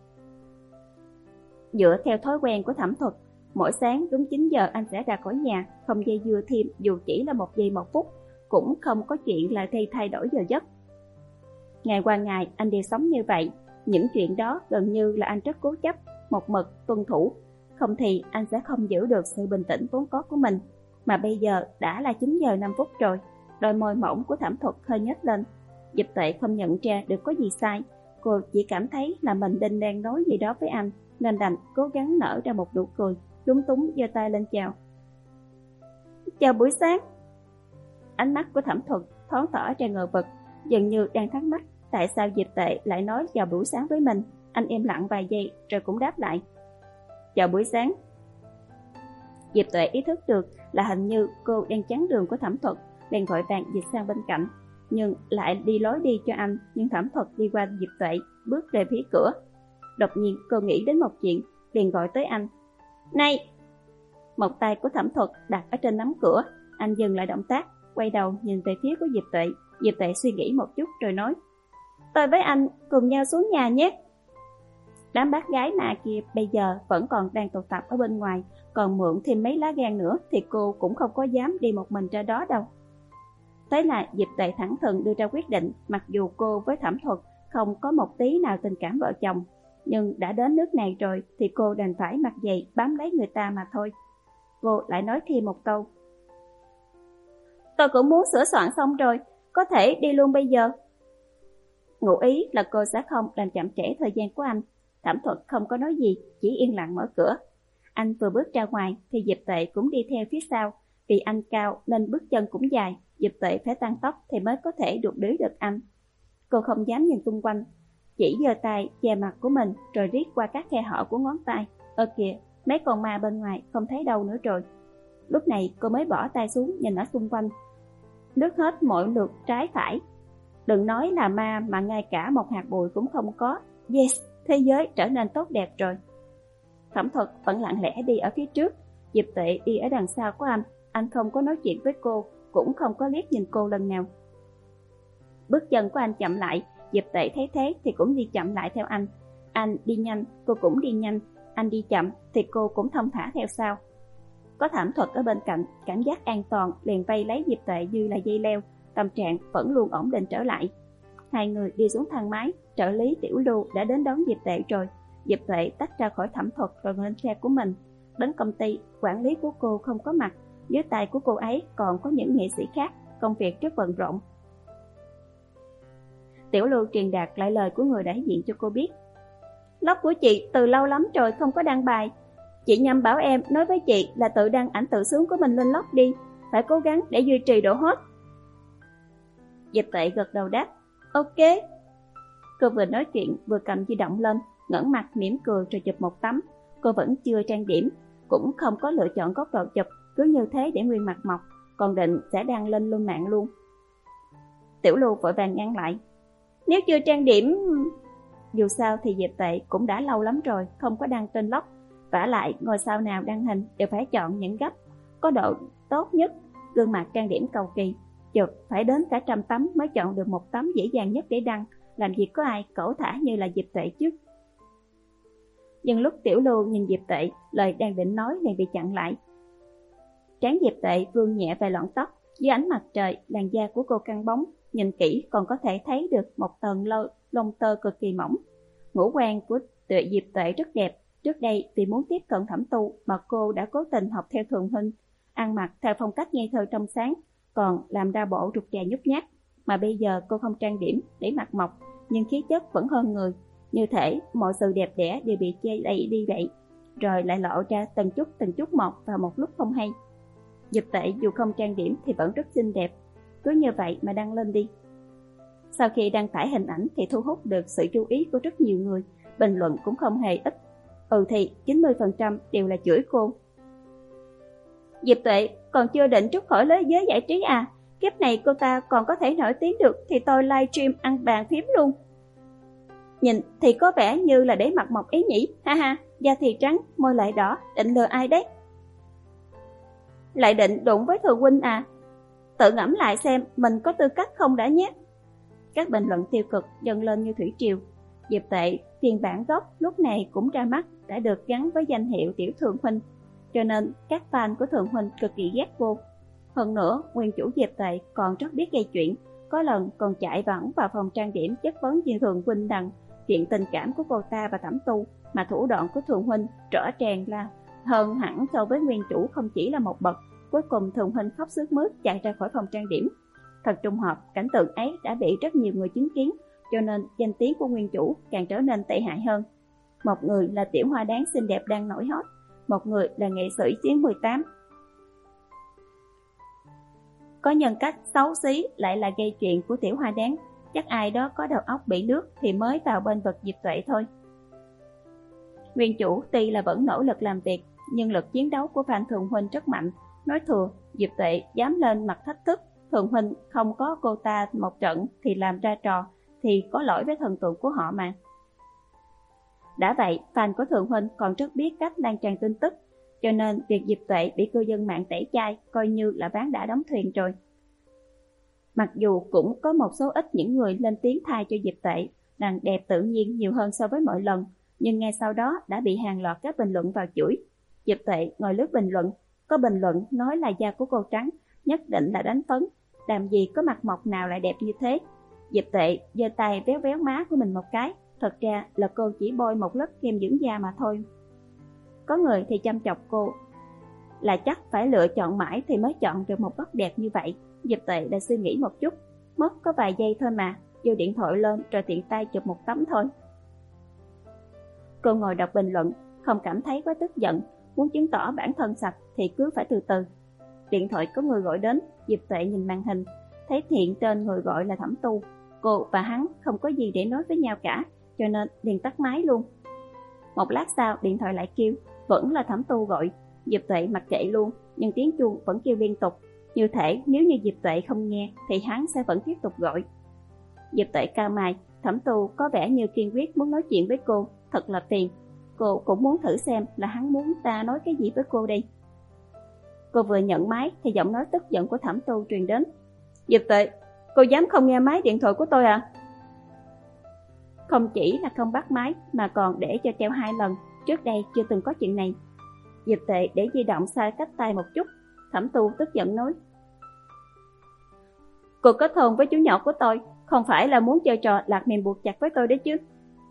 Dựa theo thói quen của Thẩm Thuật, mỗi sáng đúng chín giờ anh sẽ ra khỏi nhà, không dây dưa thêm dù chỉ là một giây một phút, cũng không có chuyện là thay thay đổi giờ giấc. Ngày qua ngày anh đều sống như vậy, những chuyện đó gần như là anh rất cố chấp, một mực tuân thủ, không thì anh sẽ không giữ được sự bình tĩnh vốn có của mình. Mà bây giờ đã là chín giờ năm phút rồi. Đôi môi mỏng của Thẩm Thuật hơi nhếch lên. Diệp Tệ không nhận ra được có gì sai, cô chỉ cảm thấy là mình định đang nói gì đó với anh, nên đành cố gắng nở ra một nụ cười, lúng túng giơ tay lên chào. Chào buổi sáng. Ánh mắt của Thẩm Thuật thoáng tỏ ra ngờ vực, dường như đang thắc mắc tại sao Diệp Tệ lại nói chào buổi sáng với mình. Anh im lặng vài giây rồi cũng đáp lại. Chào buổi sáng. Diệp Tuệ ý thức được là hình như cô đang chắn đường của Thẩm Thuật, bèn vội vàng dịch sang bên cạnh, nhưng lại đi lối đi cho anh. Nhưng Thẩm Thuật đi qua Diệp Tuệ, bước về phía cửa. Đột nhiên cô nghĩ đến một chuyện, liền gọi tới anh. Này! Một tay của Thẩm Thuật đặt ở trên nắm cửa. Anh dừng lại động tác, quay đầu nhìn về phía của Diệp Tuệ. Diệp Tuệ suy nghĩ một chút rồi nói, tôi với anh cùng nhau xuống nhà nhé. Đám bác gái mà kia bây giờ vẫn còn đang tụ tập ở bên ngoài, còn mượn thêm mấy lá gan nữa thì cô cũng không có dám đi một mình ra đó đâu. Thế là Diệp Tuệ thẳng thừng đưa ra quyết định, mặc dù cô với Thẩm Thuật không có một tí nào tình cảm vợ chồng, nhưng đã đến nước này rồi thì cô đành phải mặc giày bám lấy người ta mà thôi. Cô lại nói thêm một câu, tôi cũng muốn sửa soạn xong rồi, có thể đi luôn bây giờ. Ngụ ý là cô sẽ không làm chậm trễ thời gian của anh. Thẩm Thuật không có nói gì, chỉ yên lặng mở cửa. Anh vừa bước ra ngoài thì Diệp Tuệ cũng đi theo phía sau. Vì anh cao nên bước chân cũng dài, Diệp Tuệ phải tăng tốc thì mới có thể đụng đưới được anh. Cô không dám nhìn xung quanh, chỉ giơ tay che mặt của mình rồi riết qua các khe hở của ngón tay. Ơ kìa, mấy con ma bên ngoài không thấy đâu nữa rồi. Lúc này cô mới bỏ tay xuống nhìn ở xung quanh, lướt hết mọi lượt trái phải. Đừng nói là ma mà ngay cả một hạt bụi cũng không có. Yes, thế giới trở nên tốt đẹp rồi. Thẩm Thuật vẫn lặng lẽ đi ở phía trước, Diệp Tuệ đi ở đằng sau của anh. Anh không có nói chuyện với cô, cũng không có liếc nhìn cô lần nào. Bước chân của anh chậm lại, Diệp Tuệ thấy thế thì cũng đi chậm lại theo anh. Anh đi nhanh, cô cũng đi nhanh. Anh đi chậm thì cô cũng thong thả theo sau. Có thảm thuật ở bên cạnh, cảm giác an toàn liền vây lấy Diệp Tuệ như là dây leo, tâm trạng vẫn luôn ổn định trở lại. Hai người đi xuống thang máy, trợ lý Tiểu Lưu đã đến đón Diệp Tuệ rồi. Diệp Tuệ tách ra khỏi thảm thuật rồi lên xe của mình. Đến công ty, quản lý của cô không có mặt, dưới tay của cô ấy còn có những nghệ sĩ khác, công việc rất bận rộn. Tiểu Lưu truyền đạt lại lời của người đại diện cho cô biết. Blog của chị từ lâu lắm rồi không có đăng bài. Chị Nhâm bảo em nói với chị là tự đăng ảnh tự sướng của mình lên blog đi, phải cố gắng để duy trì độ hot. Diệp Tuệ gật đầu đáp, ok. Cô vừa nói chuyện vừa cầm di động lên, ngẩng mặt mỉm cười rồi chụp một tấm. Cô vẫn chưa trang điểm, cũng không có lựa chọn góc độ chụp, cứ như thế để nguyên mặt mộc, còn định sẽ đăng lên luôn mạng luôn. Tiểu Lưu vội vàng ngăn lại. Nếu chưa trang điểm... Dù sao thì Diệp Tuệ cũng đã lâu lắm rồi không có đăng trên blog, vả lại ngôi sao nào đăng hình đều phải chọn những gấp có độ tốt nhất, gương mặt trang điểm cầu kỳ, chụp phải đến cả trăm tấm mới chọn được một tấm dễ dàng nhất để đăng, làm gì có ai cẩu thả như là Diệp Tuệ chứ. Nhưng lúc Tiểu Lưu nhìn Diệp Tuệ, lời đang định nói liền bị chặn lại. Trán Diệp Tuệ vương nhẹ vài lọn tóc, dưới ánh mặt trời, làn da của cô căng bóng, nhìn kỹ còn có thể thấy được một tầng lông, lông tơ cực kỳ mỏng. Ngũ quan của Tuệ Diệp Tuệ rất đẹp. Trước đây vì muốn tiếp cận Thẩm Tu mà cô đã cố tình học theo Thường Huynh, ăn mặc theo phong cách ngây thơ trong sáng, còn làm ra bộ rụt rè nhút nhát. Mà bây giờ cô không trang điểm để mặt mộc, nhưng khí chất vẫn hơn người. Như thể mọi sự đẹp đẽ đều bị che đậy đi vậy, rồi lại lộ ra từng chút từng chút một vào một lúc không hay. Diệp Tuệ dù không trang điểm thì vẫn rất xinh đẹp, cứ như vậy mà đăng lên đi. Sau khi đăng tải hình ảnh thì thu hút được sự chú ý của rất nhiều người, bình luận cũng không hề ít. Ừ thì chín mươi phần trăm đều là chửi cô. Diệp Tuệ còn chưa định trút khỏi lưới giới giải trí à? Kiếp này cô ta còn có thể nổi tiếng được thì tôi livestream ăn bàn phím luôn. Nhìn thì có vẻ như là để mặt mộc ý nhỉ, ha ha, da thì trắng, môi lại đỏ, định lừa ai đấy? Lại định đụng với Thường Huynh à? Tự ngẫm lại xem mình có tư cách không đã nhé. Các bình luận tiêu cực dâng lên như thủy triều. Diệp Tuệ phiên bản gốc lúc này cũng ra mắt, đã được gắn với danh hiệu Tiểu Thường Huynh, cho nên các fan của Thường Huynh cực kỳ ghét cô. Hơn nữa, nguyên chủ Diệp Tuệ còn rất biết gây chuyện, có lần còn chạy vẳng vào phòng trang điểm chất vấn Diệp Thường Huynh rằng chuyện tình cảm của cô ta và Thẩm Tu, mà thủ đoạn của Thường Huynh rõ ràng là hơn hẳn so với nguyên chủ không chỉ là một bậc. Cuối cùng Thường Huynh khóc sướt mướt chạy ra khỏi phòng trang điểm. Thật trùng hợp, cảnh tượng ấy đã bị rất nhiều người chứng kiến, cho nên danh tiếng của nguyên chủ càng trở nên tệ hại hơn. Một người là tiểu hoa đáng xinh đẹp đang nổi hot, một người là nghệ sĩ chiến mười tám. Có nhân cách xấu xí lại là gây chuyện của tiểu hoa đáng, chắc ai đó có đầu óc bị nước thì mới vào bên vực Diệp Tuệ thôi. Nguyên chủ tuy là vẫn nỗ lực làm việc, nhưng lực chiến đấu của fan Thường Huynh rất mạnh. Nói thừa, Diệp Tuệ dám lên mặt thách thức, Thường Huynh không có cô ta một trận thì làm ra trò, thì có lỗi với thần tượng của họ mà. Đã vậy, fan của Thường Huynh còn rất biết cách lan tràn tin tức, cho nên việc Diệp Tuệ bị cư dân mạng tẩy chay coi như là ván đã đóng thuyền rồi. Mặc dù cũng có một số ít những người lên tiếng thay cho Diệp Tuệ rằng đẹp tự nhiên nhiều hơn so với mọi lần, nhưng ngay sau đó đã bị hàng loạt các bình luận vào chửi. Diệp Tuệ ngồi lướt bình luận, có bình luận nói là da của cô trắng, nhất định là đánh phấn, làm gì có mặt mộc nào lại đẹp như thế. Diệp Tuệ giơ tay véo véo má của mình một cái, thật ra là cô chỉ bôi một lớp kem dưỡng da mà thôi. Có người thì chăm chọc cô là chắc phải lựa chọn mãi thì mới chọn được một góc đẹp như vậy. Diệp Tuệ đã suy nghĩ một chút, mất có vài giây thôi mà, giơ điện thoại lên rồi tiện tay chụp một tấm thôi. Cô ngồi đọc bình luận, không cảm thấy quá tức giận, muốn chứng tỏ bản thân sạch thì cứ phải từ từ. Điện thoại có người gọi đến, Diệp Tuệ nhìn màn hình, thấy hiện tên người gọi là Thẩm Tu. Cô và hắn không có gì để nói với nhau cả, cho nên liền tắt máy luôn. Một lát sau điện thoại lại kêu, vẫn là Thẩm Tu gọi. Diệp Tuệ mặc kệ luôn, nhưng tiếng chuông vẫn kêu liên tục, như thể nếu như Diệp Tuệ không nghe thì hắn sẽ vẫn tiếp tục gọi. Diệp Tuệ cau mày, Thẩm Tu có vẻ như kiên quyết muốn nói chuyện với cô, thật là phiền. Cô cũng muốn thử xem là hắn muốn ta nói cái gì với cô đây. Cô vừa nhận máy thì giọng nói tức giận của Thẩm Tu truyền đến. Diệp Tuệ, cô dám không nghe máy điện thoại của tôi à? Không chỉ là không bắt máy mà còn để cho treo hai lần, trước đây chưa từng có chuyện này. Diệp Tệ để di động xa cách tay một chút. Thẩm Tu tức giận nói: Cô kết hôn với chú nhỏ của tôi, không phải là muốn chơi trò lạc mềm buộc chặt với tôi đấy chứ.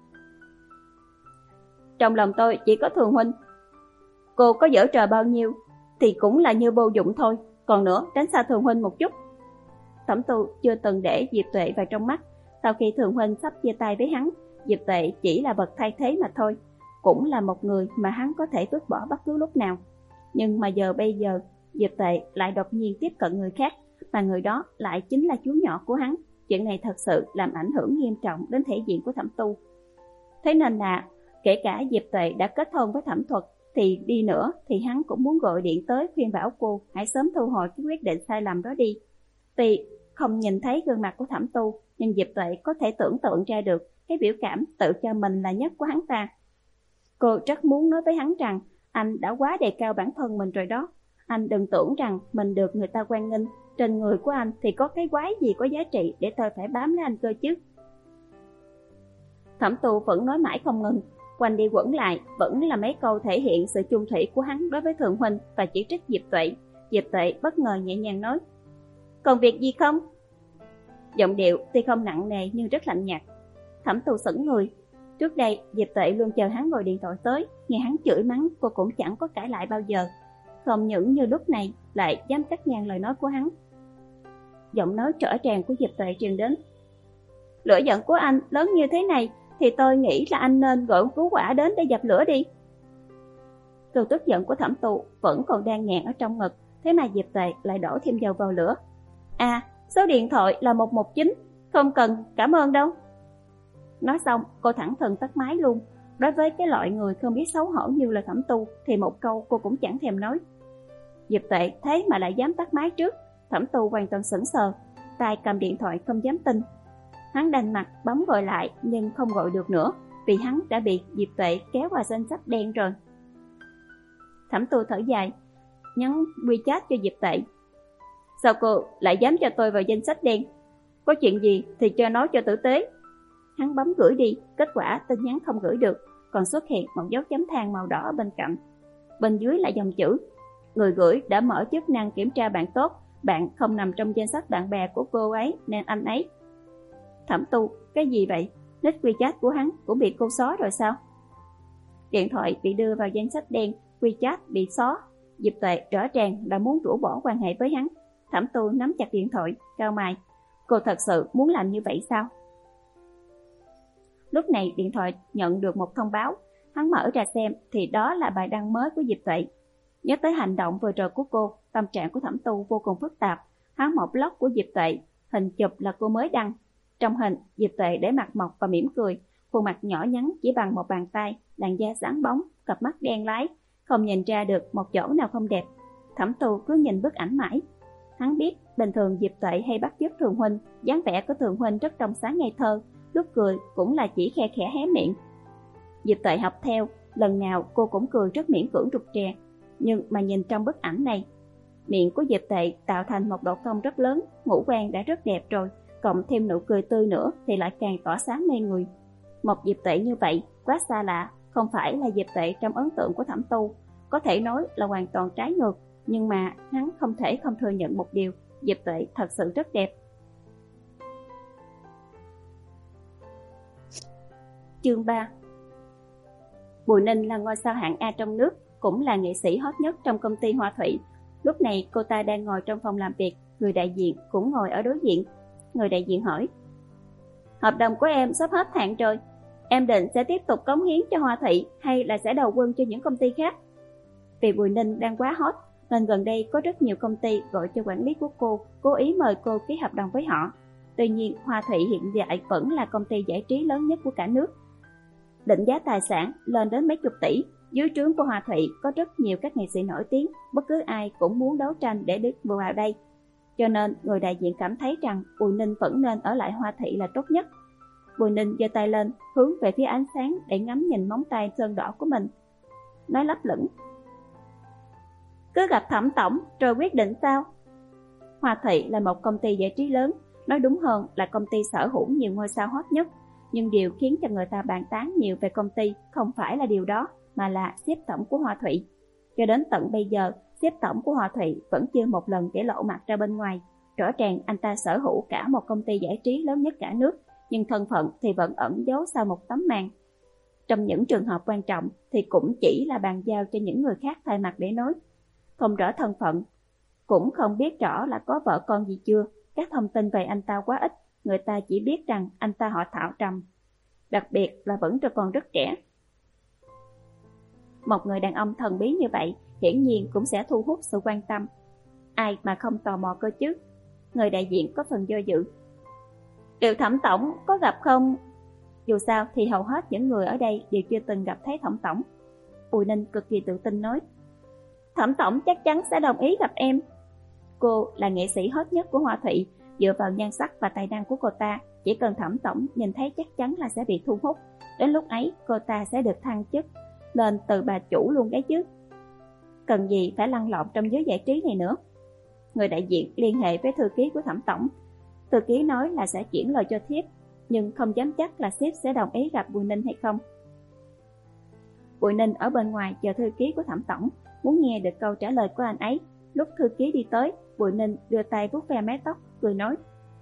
Trong lòng tôi chỉ có Thường huynh. Cô có giở trò bao nhiêu thì cũng là như vô dụng thôi. Còn nữa, tránh xa Thường huynh một chút. Thẩm Tu chưa từng để Diệp Tuệ vào trong mắt. Sau khi Thường huynh sắp chia tay với hắn, Diệp Tuệ chỉ là vật thay thế mà thôi, cũng là một người mà hắn có thể vứt bỏ bất cứ lúc nào. Nhưng mà giờ bây giờ, Diệp Tuệ lại đột nhiên tiếp cận người khác, mà người đó lại chính là chú nhỏ của hắn. Chuyện này thật sự làm ảnh hưởng nghiêm trọng đến thể diện của Thẩm Tu. Thế nên là kể cả Diệp Tuệ đã kết hôn với Thẩm Thuật thì đi nữa thì hắn cũng muốn gọi điện tới khuyên bảo cô hãy sớm thu hồi cái quyết định sai lầm đó đi. Tuy không nhìn thấy gương mặt của Thẩm Tu, nhưng Diệp Tuệ có thể tưởng tượng ra được cái biểu cảm tự cho mình là nhất của hắn ta. Cô rất muốn nói với hắn rằng anh đã quá đề cao bản thân mình rồi đó. Anh đừng tưởng rằng mình được người ta hoan nghênh, trên người của anh thì có cái quái gì có giá trị để tôi phải bám lấy anh cơ chứ. Thẩm Tu vẫn nói mãi không ngừng, quanh đi quẩn lại vẫn là mấy câu thể hiện sự chung thủy của hắn đối với Thường huynh và chỉ trích Diệp Tuệ. Diệp Tuệ bất ngờ nhẹ nhàng nói: Còn việc gì không? Giọng điệu tuy không nặng nề nhưng rất lạnh nhạt. Thẩm Tu sững người. Trước đây Diệp Tuệ luôn chờ hắn gọi điện thoại tới, nghe hắn chửi mắng cô cũng chẳng có cãi lại bao giờ. Không những như lúc này lại dám cắt ngang lời nói của hắn. Giọng nói trở tràn của Diệp Tuệ truyền đến: Lửa giận của anh lớn như thế này thì tôi nghĩ là anh nên gọi cứu hỏa đến để dập lửa đi. Cơn tức giận của Thẩm Tu vẫn còn đang nghẹn ở trong ngực, thế mà Diệp Tuệ lại đổ thêm dầu vào lửa. À, số điện thoại là một một chín, không cần cảm ơn đâu. Nói xong cô thẳng thừng tắt máy luôn. Đối với cái loại người không biết xấu hổ như là Thẩm Tu thì một câu cô cũng chẳng thèm nói. Diệp Tuệ thế mà lại dám tắt máy trước. Thẩm Tu hoàn toàn sững sờ, tay cầm điện thoại không dám tin. Hắn đành mặt bấm gọi lại nhưng không gọi được nữa, vì hắn đã bị Diệp Tuệ kéo vào danh sách đen rồi. Thẩm Tu thở dài, nhắn WeChat cho Diệp Tuệ: Sao cô lại dám cho tôi vào danh sách đen? Có chuyện gì thì cho nói cho tử tế. Hắn bấm gửi đi, kết quả tin nhắn không gửi được, còn xuất hiện một dấu chấm than màu đỏ bên cạnh. Bên dưới là dòng chữ: Người gửi đã mở chức năng kiểm tra bạn tốt, bạn không nằm trong danh sách bạn bè của cô ấy nên anh ấy. Thẩm Tu, cái gì vậy? Nick WeChat của hắn cũng bị cô xóa rồi sao? Điện thoại bị đưa vào danh sách đen, WeChat bị xóa. Diệp Tuệ rõ ràng đã muốn rũ bỏ quan hệ với hắn. Thẩm Tu nắm chặt điện thoại, cau mày. Cô thật sự muốn làm như vậy sao? Lúc này điện thoại nhận được một thông báo. Hắn mở ra xem thì đó là bài đăng mới của Diệp Tuệ. Nhớ tới hành động vừa rồi của cô, tâm trạng của Thẩm Tu vô cùng phức tạp. Hắn mở blog của Diệp Tuệ, hình chụp là cô mới đăng. Trong hình, Diệp Tuệ để mặt mộc và mỉm cười, khuôn mặt nhỏ nhắn chỉ bằng một bàn tay, làn da sáng bóng, cặp mắt đen lái, không nhìn ra được một chỗ nào không đẹp. Thẩm Tu cứ nhìn bức ảnh mãi. Hắn biết bình thường Diệp Tuệ hay bắt chước Thường huynh, dáng vẻ của Thường huynh rất trong sáng ngây thơ, lúc cười cũng là chỉ khe khẽ hé miệng. Diệp Tuệ học theo, lần nào cô cũng cười rất miễn cưỡng rụt rè. Nhưng mà nhìn trong bức ảnh này, miệng của Diệp Tuệ tạo thành một độ cong rất lớn, ngũ quan đã rất đẹp rồi, cộng thêm nụ cười tươi nữa thì lại càng tỏa sáng mê người. Một Diệp Tuệ như vậy quá xa lạ, không phải là Diệp Tuệ trong ấn tượng của Thẩm Tu, có thể nói là hoàn toàn trái ngược. Nhưng mà hắn không thể không thừa nhận một điều, Diệp Tuệ thật sự rất đẹp. Chương ba. Bùi Ninh là ngôi sao hạng A trong nước, cũng là nghệ sĩ hot nhất trong công ty Hoa Thủy. Lúc này cô ta đang ngồi trong phòng làm việc, người đại diện cũng ngồi ở đối diện. Người đại diện hỏi: Hợp đồng của em sắp hết hạn rồi, em định sẽ tiếp tục cống hiến cho Hoa Thủy hay là sẽ đầu quân cho những công ty khác? Vì Bùi Ninh đang quá hot nên gần đây có rất nhiều công ty gọi cho quản lý của cô, cố ý mời cô ký hợp đồng với họ. Tuy nhiên Hoa Thủy hiện tại vẫn là công ty giải trí lớn nhất của cả nước, định giá tài sản lên đến mấy chục tỷ. Dưới trướng của Hoa Thủy có rất nhiều các nghệ sĩ nổi tiếng, bất cứ ai cũng muốn đấu tranh để được vào đây. Cho nên người đại diện cảm thấy rằng Bùi Ninh vẫn nên ở lại Hoa Thủy là tốt nhất. Bùi Ninh giơ tay lên hướng về phía ánh sáng để ngắm nhìn móng tay sơn đỏ của mình, nói lấp lửng: Cứ gặp Thẩm tổng rồi quyết định sao? Hoa Thủy là một công ty giải trí lớn, nói đúng hơn là công ty sở hữu nhiều ngôi sao hot nhất. Nhưng điều khiến cho người ta bàn tán nhiều về công ty không phải là điều đó, mà là xếp tổng của Hoa Thủy. Cho đến tận bây giờ, xếp tổng của Hòa Thụy vẫn chưa một lần để lộ mặt ra bên ngoài. Rõ ràng anh ta sở hữu cả một công ty giải trí lớn nhất cả nước, nhưng thân phận thì vẫn ẩn giấu sau một tấm màn. Trong những trường hợp quan trọng thì cũng chỉ là bàn giao cho những người khác thay mặt để nói. Không rõ thân phận, cũng không biết rõ là có vợ con gì chưa. Các thông tin về anh ta quá ít, người ta chỉ biết rằng anh ta họ Thảo Trầm, đặc biệt là vẫn còn rất trẻ. Một người đàn ông thần bí như vậy hiển nhiên cũng sẽ thu hút sự quan tâm. Ai mà không tò mò cơ chứ? Người đại diện có phần do dự. Liệu Thẩm tổng có gặp không? Dù sao thì hầu hết những người ở đây đều chưa từng gặp thấy Thẩm tổng. Bùi Ninh cực kỳ tự tin nói. Thẩm tổng chắc chắn sẽ đồng ý gặp em. Cô là nghệ sĩ hot nhất của Hoa Thụy, dựa vào nhan sắc và tài năng của cô ta, chỉ cần Thẩm tổng nhìn thấy chắc chắn là sẽ bị thu hút. Đến lúc ấy cô ta sẽ được thăng chức lên từ bà chủ luôn đấy chứ. Cần gì phải lăn lộn trong giới giải trí này nữa. Người đại diện liên hệ với thư ký của Thẩm tổng. Thư ký nói là sẽ chuyển lời cho thiếp, nhưng không dám chắc là thiếp sẽ đồng ý gặp Bùi Ninh hay không. Bùi Ninh ở bên ngoài chờ thư ký của Thẩm tổng, muốn nghe được câu trả lời của anh ấy. Lúc thư ký đi tới, Bùi Ninh đưa tay vuốt ve mái tóc, cười nói.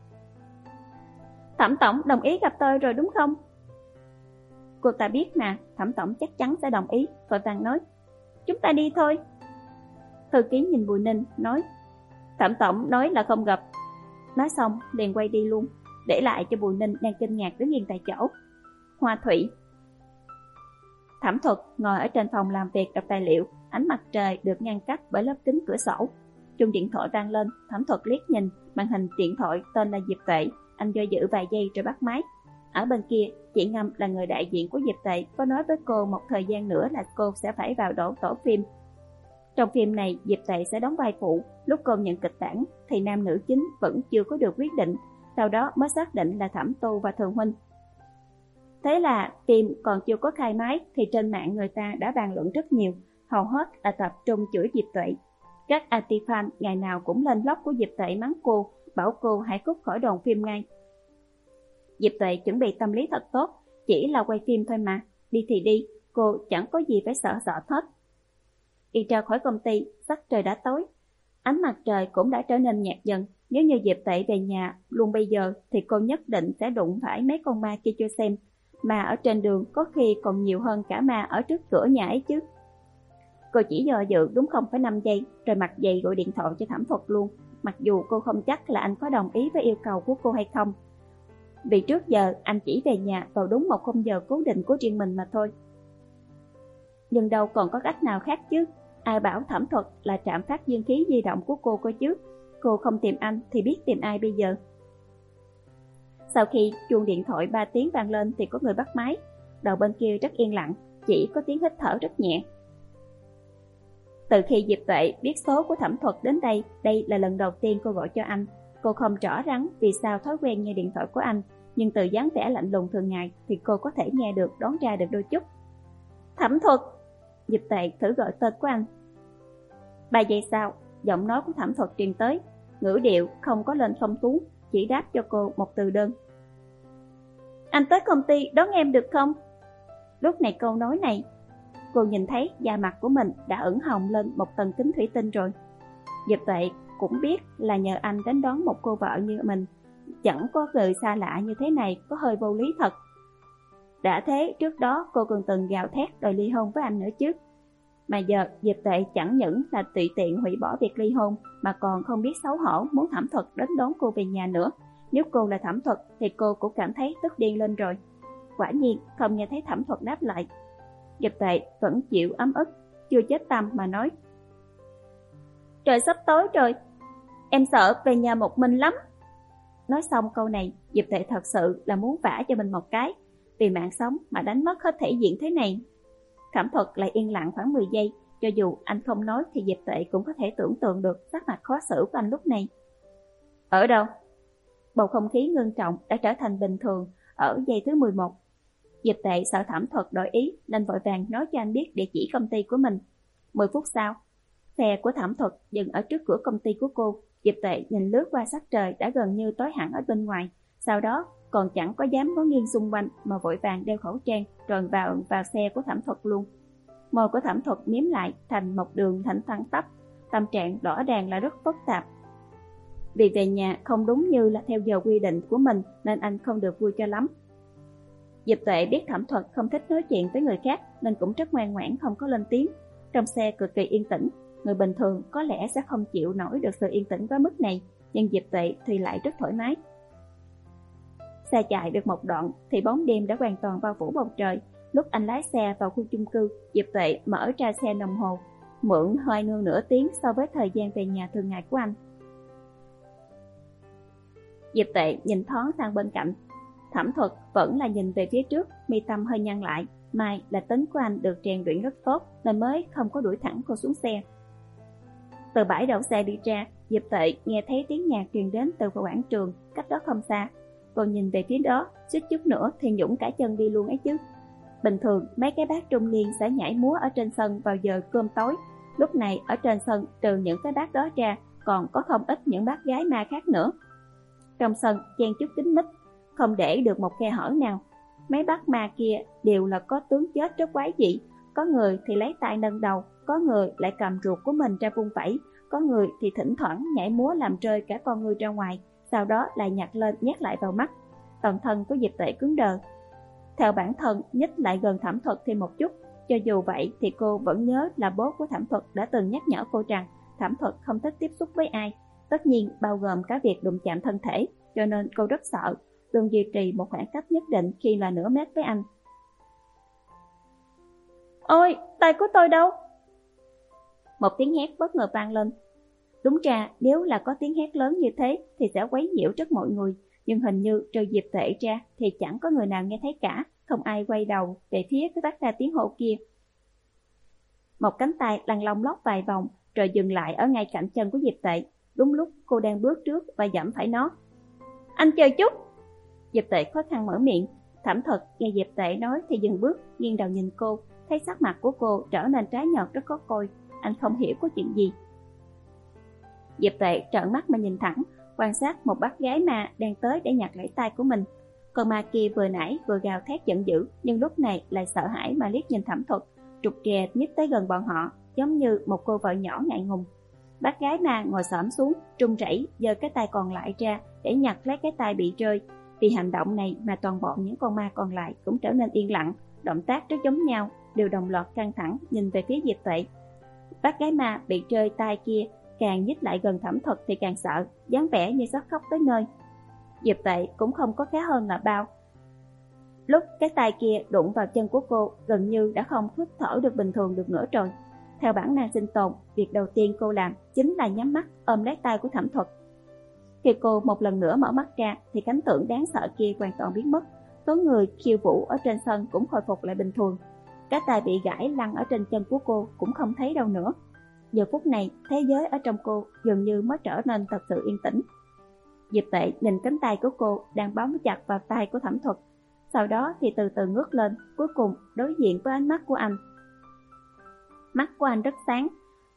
Thẩm tổng đồng ý gặp tôi rồi đúng không? Cô ta biết mà, Thẩm tổng chắc chắn sẽ đồng ý, vội vàng nói. Chúng ta đi thôi. Thư ký nhìn Bùi Ninh, nói. Thẩm tổng nói là không gặp. Nói xong, liền quay đi luôn, để lại cho Bùi Ninh đang kinh ngạc đứng yên tại chỗ. Hoa Thụy. Thẩm Thuật ngồi ở trên phòng làm việc đọc tài liệu, ánh mặt trời được ngăn cách bởi lớp kính cửa sổ. Chuông điện thoại vang lên, Thẩm Thuật liếc nhìn, màn hình điện thoại tên là Diệp Tuệ, anh do dự vài giây rồi bắt máy. Ở bên kia, chị Ngâm là người đại diện của Diệp Tuệ, có nói với cô một thời gian nữa là cô sẽ phải vào đổ tổ phim. Trong phim này, Diệp Tuệ sẽ đóng vai phụ, lúc cô nhận kịch bản thì nam nữ chính vẫn chưa có được quyết định, sau đó mới xác định là Thẩm Tu và Thường Huynh. Thế là phim còn chưa có khai máy thì trên mạng người ta đã bàn luận rất nhiều, hầu hết là tập trung chửi Diệp Tuệ. Các anti-fan ngày nào cũng lên blog của Diệp Tuệ mắng cô, bảo cô hãy cút khỏi đoàn phim ngay. Diệp Tuệ chuẩn bị tâm lý thật tốt, chỉ là quay phim thôi mà, đi thì đi, cô chẳng có gì phải sợ sợ hết. Đi ra khỏi công ty, sắc trời đã tối, ánh mặt trời cũng đã trở nên nhạt dần. Nếu như Diệp Tuệ về nhà luôn bây giờ thì cô nhất định sẽ đụng phải mấy con ma kia cho xem, mà ở trên đường có khi còn nhiều hơn cả ma ở trước cửa nhà ấy chứ. Cô chỉ do dự đúng không phải năm giây, rồi mặt dày gọi điện thoại cho Thẩm Thuật luôn, mặc dù cô không chắc là anh có đồng ý với yêu cầu của cô hay không. Vì trước giờ anh chỉ về nhà vào đúng một khung giờ cố định của riêng mình mà thôi. Nhưng đâu còn có cách nào khác chứ, ai bảo Thẩm Thuật là trạm phát dương khí di động của cô cơ chứ. Cô không tìm anh thì biết tìm ai bây giờ. Sau khi chuông điện thoại ba tiếng vang lên thì có người bắt máy. Đầu bên kia rất yên lặng, chỉ có tiếng hít thở rất nhẹ. Từ khi Diệp Tuệ biết số của Thẩm Thuật đến đây, đây là lần đầu tiên cô gọi cho anh. Cô không rõ ràng vì sao thói quen nghe điện thoại của anh, nhưng từ dáng vẻ lạnh lùng thường ngày thì cô có thể nghe được, đoán ra được đôi chút. Thẩm Thuật. Diệp Tuệ thử gọi tên của anh. Ba giây sau, giọng nói của Thẩm Thuật truyền tới, ngữ điệu không có lên không xuống, chỉ đáp cho cô một từ đơn. Anh tới công ty đón em được không? Lúc này câu nói này, cô nhìn thấy da mặt của mình đã ửng hồng lên một tầng kính thủy tinh rồi. Diệp Tuệ cũng biết là nhờ anh đến đón một cô vợ như mình, chẳng có người xa lạ như thế này có hơi vô lý thật. Đã thế trước đó cô còn từng gào thét đòi ly hôn với anh nữa chứ. Mà giờ Diệp Tuệ chẳng những là tùy tiện hủy bỏ việc ly hôn mà còn không biết xấu hổ muốn Thẩm Thuật đến đón cô về nhà nữa. Nếu cô là Thẩm Thuật thì cô cũng cảm thấy tức điên lên rồi. Quả nhiên không nghe thấy Thẩm Thuật đáp lại. Diệp Tuệ vẫn chịu ấm ức, chưa chết tâm mà nói. Trời sắp tối rồi, em sợ về nhà một mình lắm. Nói xong câu này, Diệp Tuệ thật sự là muốn vả cho mình một cái, vì mạng sống mà đánh mất hết thể diện thế này. Thẩm Thuật lại yên lặng khoảng mười giây, cho dù anh không nói thì Diệp Tuệ cũng có thể tưởng tượng được sắc mặt khó xử của anh lúc này. Ở đâu? Bầu không khí ngưng trọng đã trở thành bình thường ở giây thứ mười một. Diệp Tuệ sợ Thẩm Thuật đổi ý nên vội vàng nói cho anh biết địa chỉ công ty của mình. mười phút sau, xe của Thẩm Thuật dừng ở trước cửa công ty của cô. Diệp Tuệ nhìn lướt qua sắc trời đã gần như tối hẳn ở bên ngoài, sau đó còn chẳng có dám ngó nghiêng xung quanh mà vội vàng đeo khẩu trang rồi vào vào xe của Thẩm Thuật luôn. Môi của Thẩm Thuật miếm lại thành một đường thẳng thẳng tắp. Tâm trạng rõ ràng là rất phức tạp. Vì về nhà không đúng như là theo giờ quy định của mình nên anh không được vui cho lắm. Diệp Tuệ biết Thẩm Thuật không thích nói chuyện với người khác nên cũng rất ngoan ngoãn không có lên tiếng. Trong xe cực kỳ yên tĩnh, người bình thường có lẽ sẽ không chịu nổi được sự yên tĩnh quá mức này, nhưng Diệp Tuệ thì lại rất thoải mái. Xe chạy được một đoạn thì bóng đêm đã hoàn toàn bao phủ bầu trời. Lúc anh lái xe vào khu chung cư, Diệp Tuệ mở ra xe đồng hồ, mượn hơi nương nửa tiếng so với thời gian về nhà thường ngày của anh. Diệp Tuệ nhìn thoáng sang bên cạnh. Thẩm Thuật vẫn là nhìn về phía trước, mi tâm hơi nhăn lại. May là tính của anh được rèn luyện rất tốt nên mới không có đuổi thẳng cô xuống xe. Từ bãi đậu xe đi ra, Diệp Tuệ nghe thấy tiếng nhạc truyền đến từ quảng trường cách đó không xa. Cô nhìn về phía đó, suýt chút nữa thì nhũng cả chân đi luôn ấy chứ. Bình thường mấy cái bác trung niên sẽ nhảy múa ở trên sân vào giờ cơm tối. Lúc này ở trên sân trừ những cái bác đó ra, còn có không ít những bác gái ma khác nữa. Trong sân chen chúc kín mít, không để được một khe hở nào. Mấy bác ma kia đều là có tướng chết rất quái dị. Có người thì lấy tay nâng đầu, có người lại cầm ruột của mình ra vung vẩy, có người thì thỉnh thoảng nhảy múa làm rơi cả con người ra ngoài, sau đó lại nhặt lên nhét lại vào mắt. Toàn thân của Diệp Tuệ cứng đờ. Theo bản thân nhích lại gần Thẩm Thuật thêm một chút. Cho dù vậy thì cô vẫn nhớ là bố của Thẩm Thuật đã từng nhắc nhở cô rằng Thẩm Thuật không thích tiếp xúc với ai, tất nhiên bao gồm cả việc đụng chạm thân thể, cho nên cô rất sợ, luôn duy trì một khoảng cách nhất định khi là nửa mét với anh. Ôi, tay của tôi đâu? Một tiếng hét bất ngờ vang lên. Đúng ra nếu là có tiếng hét lớn như thế thì sẽ quấy nhiễu rất mọi người, nhưng hình như trừ Diệp Tuệ ra thì chẳng có người nào nghe thấy cả, không ai quay đầu về phía cái phát ra tiếng hô kia. Một cánh tay lăn lông lót vài vòng rồi dừng lại ở ngay cạnh chân của Diệp Tuệ, đúng lúc cô đang bước trước và giẫm phải nó. Anh chờ chút. Diệp Tuệ khó khăn mở miệng. Thẩm Thuật nghe Diệp Tuệ nói thì dừng bước, nghiêng đầu nhìn cô, thấy sắc mặt của cô trở nên trái nhợt rất khó coi. Anh không hiểu có chuyện gì. Diệp Tuệ trợn mắt mà nhìn thẳng, quan sát một bác gái ma đang tới để nhặt lấy tay của mình. Con ma kia vừa nãy vừa gào thét giận dữ, nhưng lúc này lại sợ hãi mà liếc nhìn Thẩm Thuật, trục rè nhích tới gần bọn họ, giống như một cô vợ nhỏ ngại ngùng. Bác gái ma ngồi xổm xuống, run rẩy giơ cái tay còn lại ra để nhặt lấy cái tay bị rơi. Vì hành động này mà toàn bộ những con ma còn lại cũng trở nên yên lặng, động tác rất giống nhau, đều đồng loạt căng thẳng nhìn về phía Diệp Tuệ. Bác gái ma bị rơi tay kia càng nhích lại gần Thẩm Thuật thì càng sợ, dáng vẻ như sắp khóc tới nơi. Diệp Tuệ cũng không có khá hơn là bao. Lúc cái tay kia đụng vào chân của cô, gần như đã không hít thở được bình thường được nữa rồi. Theo bản năng sinh tồn, việc đầu tiên cô làm chính là nhắm mắt ôm lấy tay của Thẩm Thuật. Khi cô một lần nữa mở mắt ra thì cảnh tượng đáng sợ kia hoàn toàn biến mất. Số người khiêu vũ ở trên sân cũng khôi phục lại bình thường. Cái tay bị gãy lăn ở trên chân của cô cũng không thấy đâu nữa. Giờ phút này, thế giới ở trong cô dường như mới trở nên thật sự yên tĩnh. Diệp Tuệ nhìn cánh tay của cô đang bám chặt vào tay của Thẩm Thuật, sau đó thì từ từ ngước lên, cuối cùng đối diện với ánh mắt của anh. Mắt của anh rất sáng.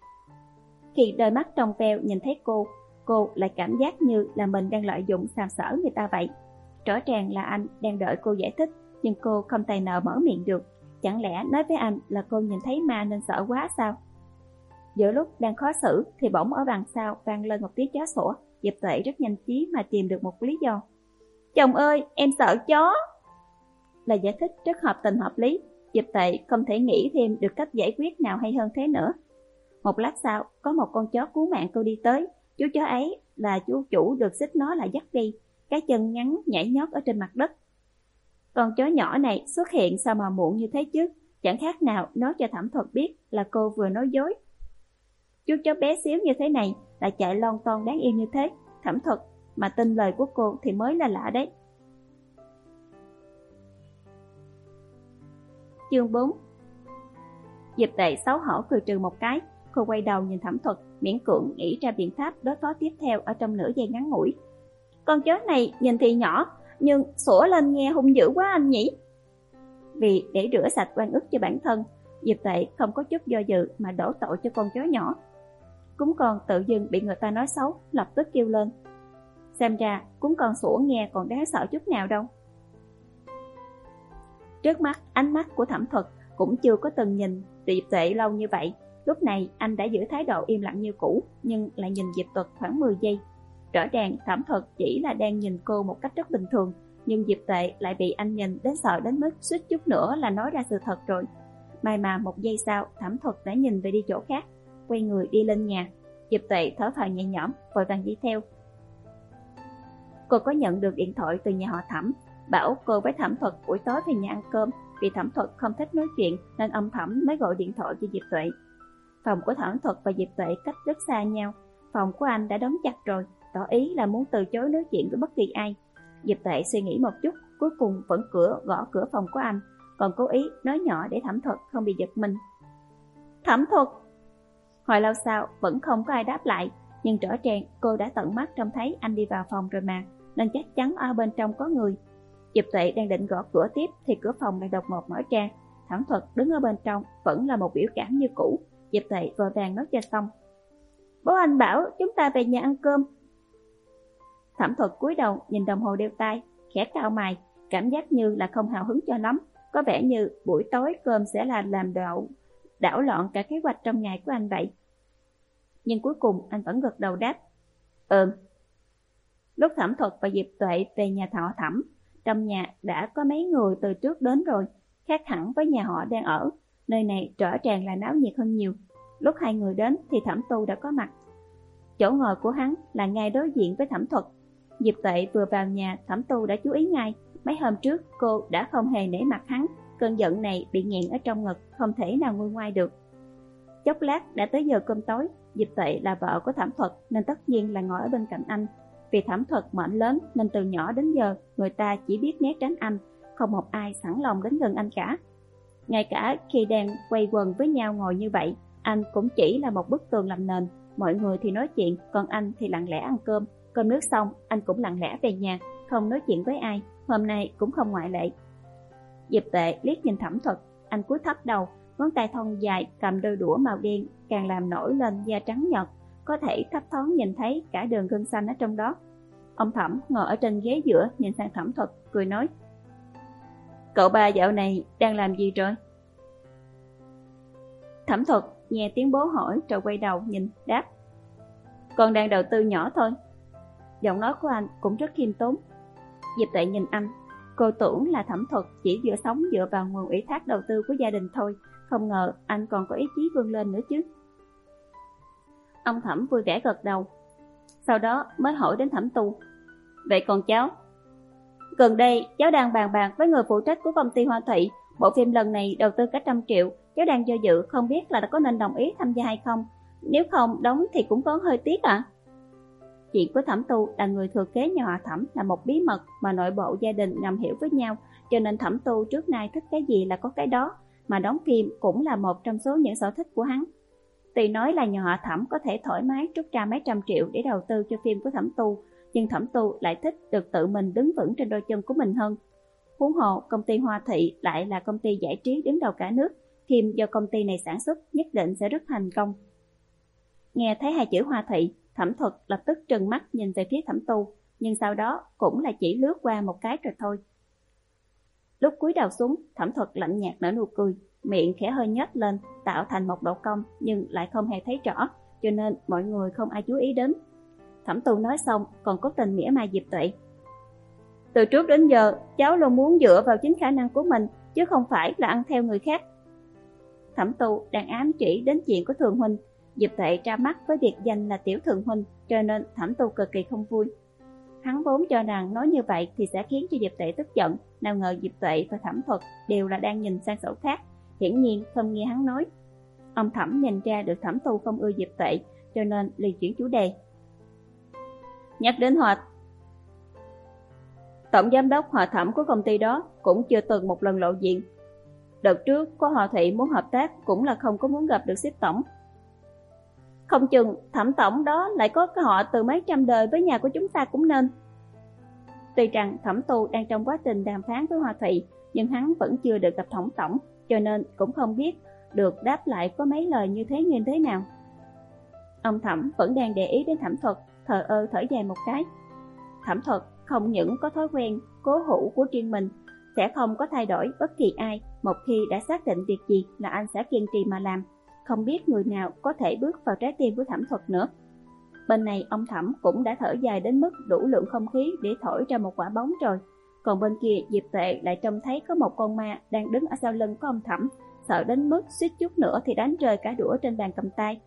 Khi đôi mắt trong veo nhìn thấy cô, cô lại cảm giác như là mình đang lợi dụng sàm sỡ người ta vậy. Rõ ràng là anh đang đợi cô giải thích, nhưng cô không tài nào mở miệng được. Chẳng lẽ nói với anh là cô nhìn thấy ma nên sợ quá sao? Giữa lúc đang khó xử thì bỗng ở đằng sau vang lên một tiếng chó sủa. Diệp Tuệ rất nhanh trí mà tìm được một lý do. Chồng ơi, em sợ chó. Là giải thích rất hợp tình hợp lý. Diệp Tuệ không thể nghĩ thêm được cách giải quyết nào hay hơn thế nữa. Một lát sau, có một con chó cứu mạng cô đi tới. Chú chó ấy là chú chủ được xích nó lại dắt đi, cái chân ngắn nhảy nhót ở trên mặt đất. Con chó nhỏ này xuất hiện sao mà muộn như thế chứ? Chẳng khác nào nói cho Thẩm Thuật biết là cô vừa nói dối. Chú chó bé xíu như thế này lại chạy lon ton đáng yêu như thế, Thẩm Thuật mà tin lời của cô thì mới là lạ đấy. Chương bốn. Diệp Tuệ xấu hổ cười trừ một cái. Cô quay đầu nhìn Thẩm Thuật, miễn cưỡng nghĩ ra biện pháp đối phó tiếp theo ở trong nửa giây ngắn ngủi. Con chó này nhìn thì nhỏ, nhưng sủa lên nghe hung dữ quá anh nhỉ? Vì để rửa sạch oan ức cho bản thân, Diệp Tuệ không có chút do dự mà đổ tội cho con chó nhỏ. Cún con tự dưng bị người ta nói xấu, lập tức kêu lên. Xem ra cún con sủa nghe còn đáng sợ chút nào đâu. Trước mắt ánh mắt của Thẩm Thuật, cũng chưa có từng nhìn Diệp Tuệ lâu như vậy. Lúc này anh đã giữ thái độ im lặng như cũ, nhưng lại nhìn Diệp Tuệ khoảng mười giây. Rõ ràng Thẩm Thuật chỉ là đang nhìn cô một cách rất bình thường, nhưng Diệp Tuệ lại bị anh nhìn đến sợ đến mức suýt chút nữa là nói ra sự thật rồi. May mà một giây sau, Thẩm Thuật đã nhìn về đi chỗ khác, quay người đi lên nhà. Diệp Tuệ thở phào nhẹ nhõm, vội vàng đi theo. Cô có nhận được điện thoại từ nhà họ Thẩm, bảo cô với Thẩm Thuật buổi tối về nhà ăn cơm. Vì Thẩm Thuật không thích nói chuyện nên ông Thẩm mới gọi điện thoại cho Diệp Tuệ. Phòng của Thẩm Thuật và Diệp Tuệ cách rất xa nhau. Phòng của anh đã đóng chặt rồi, tỏ ý là muốn từ chối nói chuyện với bất kỳ ai. Diệp Tuệ suy nghĩ một chút, cuối cùng vẫn cửa gõ cửa phòng của anh, còn cố ý nói nhỏ để Thẩm Thuật không bị giật mình. Thẩm Thuật! Hồi lâu sau vẫn không có ai đáp lại, nhưng rõ ràng cô đã tận mắt trông thấy anh đi vào phòng rồi mà, nên chắc chắn ở bên trong có người. Diệp Tuệ đang định gõ cửa tiếp thì cửa phòng lại đột ngột mở ra. Thẩm Thuật đứng ở bên trong vẫn là một biểu cảm như cũ. Diệp Tuệ vội vàng nói cho xong. Bố anh bảo chúng ta về nhà ăn cơm. Thẩm Thuật cúi đầu nhìn đồng hồ đeo tay, khẽ cau mày, cảm giác như là không hào hứng cho lắm. Có vẻ như buổi tối cơm sẽ là làm đảo, đảo loạn cả kế hoạch trong ngày của anh vậy. Nhưng cuối cùng anh vẫn gật đầu đáp. Ừm. Lúc Thẩm Thuật và Diệp Tuệ về nhà họ Thẩm, trong nhà đã có mấy người từ trước đến rồi, khác hẳn với nhà họ đang ở. Nơi này rõ ràng là náo nhiệt hơn nhiều. Lúc hai người đến thì Thẩm Tu đã có mặt. Chỗ ngồi của hắn là ngay đối diện với Thẩm Thuật. Diệp Tuệ vừa vào nhà, Thẩm Tu đã chú ý ngay. Mấy hôm trước cô đã không hề nể mặt hắn, cơn giận này bị nghẹn ở trong ngực, không thể nào nguôi ngoai được. Chốc lát đã tới giờ cơm tối. Diệp Tuệ là vợ của Thẩm Thuật nên tất nhiên là ngồi ở bên cạnh anh. Vì Thẩm Thuật mệnh lớn nên từ nhỏ đến giờ người ta chỉ biết né tránh anh, không một ai sẵn lòng đến gần anh cả. Ngay cả khi đang quay quần với nhau ngồi như vậy, anh cũng chỉ là một bức tường làm nền. Mọi người thì nói chuyện, còn anh thì lặng lẽ ăn cơm. Cơm nước xong, anh cũng lặng lẽ về nhà, không nói chuyện với ai. Hôm nay cũng không ngoại lệ. Diệp Tuệ liếc nhìn Thẩm Thuật, anh cúi thấp đầu, ngón tay thon dài cầm đôi đũa màu đen, càng làm nổi lên da trắng nhợt, có thể thấp thoáng nhìn thấy cả đường gân xanh ở trong đó. Ông Thẩm ngồi ở trên ghế giữa nhìn sang Thẩm Thuật, cười nói. Cậu ba dạo này đang làm gì rồi? Thẩm Thuật nghe tiếng bố hỏi rồi quay đầu nhìn, đáp. Con đang đầu tư nhỏ thôi. Giọng nói của anh cũng rất khiêm tốn. Diệp Tuệ nhìn anh, cô tưởng là Thẩm Thuật chỉ dựa sống dựa vào nguồn ủy thác đầu tư của gia đình thôi, không ngờ anh còn có ý chí vươn lên nữa chứ. Ông Thẩm vui vẻ gật đầu, sau đó mới hỏi đến Thẩm Tu. Vậy còn cháu? Gần đây cháu đang bàn bạc với người phụ trách của công ty Hoa Thụy. Bộ phim lần này đầu tư cả trăm triệu, cháu đang do dự không biết là có nên đồng ý tham gia hay không. Nếu không đóng thì cũng có hơi tiếc ạ. À? Chuyện của Thẩm Tu là người thừa kế nhà họ Thẩm là một bí mật mà nội bộ gia đình ngầm hiểu với nhau, cho nên Thẩm Tu trước nay thích cái gì là có cái đó, mà đóng phim cũng là một trong số những sở thích của hắn. Tuy nói là nhà họ Thẩm có thể thoải mái trút ra mấy trăm triệu để đầu tư cho phim của Thẩm Tu, nhưng Thẩm Tu lại thích được tự mình đứng vững trên đôi chân của mình hơn. Huống hồ công ty Hoa Thị lại là công ty giải trí đứng đầu cả nước, phim do công ty này sản xuất nhất định sẽ rất thành công. Nghe thấy hai chữ Hoa Thị, Thẩm Thuật lập tức trừng mắt nhìn về phía Thẩm Tu, nhưng sau đó cũng là chỉ lướt qua một cái rồi thôi. Lúc cúi đầu xuống, Thẩm Thuật lạnh nhạt nở nụ cười, miệng khẽ hơi nhếch lên, tạo thành một độ cong nhưng lại không hề thấy rõ, cho nên mọi người không ai chú ý đến. Thẩm Tu nói xong còn có tình mỉa mai Diệp Tuệ. Từ trước đến giờ, cháu luôn muốn dựa vào chính khả năng của mình, chứ không phải là ăn theo người khác. Thẩm Tu đang ám chỉ đến chuyện của Thường huynh. Diệp Tuệ ra mắt với biệt danh là Tiểu Thường huynh, cho nên Thẩm Tu cực kỳ không vui. Hắn vốn cho rằng nói như vậy thì sẽ khiến cho Diệp Tuệ tức giận, nào ngờ Diệp Tuệ và Thẩm Thuật đều là đang nhìn sang chỗ khác, hiển nhiên không nghe hắn nói. Ông Thẩm nhìn ra được Thẩm Tu không ưa Diệp Tuệ, cho nên liền chuyển chủ đề. Nhắc đến Hòa Tổng giám đốc Hòa Thẩm của công ty đó cũng chưa từng một lần lộ diện. Đợt trước có Hòa Thị muốn hợp tác cũng là không có muốn gặp được sếp tổng. Không chừng Thẩm tổng đó lại có cái họ từ mấy trăm đời với nhà của chúng ta cũng nên. Tuy rằng Thẩm Tu đang trong quá trình đàm phán với Hoa Thị, nhưng hắn vẫn chưa được gặp Thẩm tổng, cho nên cũng không biết được đáp lại có mấy lời như thế như thế nào. Ông Thẩm vẫn đang để ý đến Thẩm Thuật, thờ ơ thở dài một cái. Thẩm Thuật không những có thói quen cố hữu của riêng mình, sẽ không có thay đổi bất kỳ ai. Một khi đã xác định việc gì là anh sẽ kiên trì mà làm. Không biết người nào có thể bước vào trái tim của Thẩm Thuật nữa. Bên này ông Thẩm cũng đã thở dài đến mức đủ lượng không khí để thổi ra một quả bóng rồi. Còn bên kia Diệp Tuệ lại trông thấy có một con ma đang đứng ở sau lưng của ông Thẩm, sợ đến mức suýt chút nữa thì đánh rơi cả đũa trên bàn cầm tay.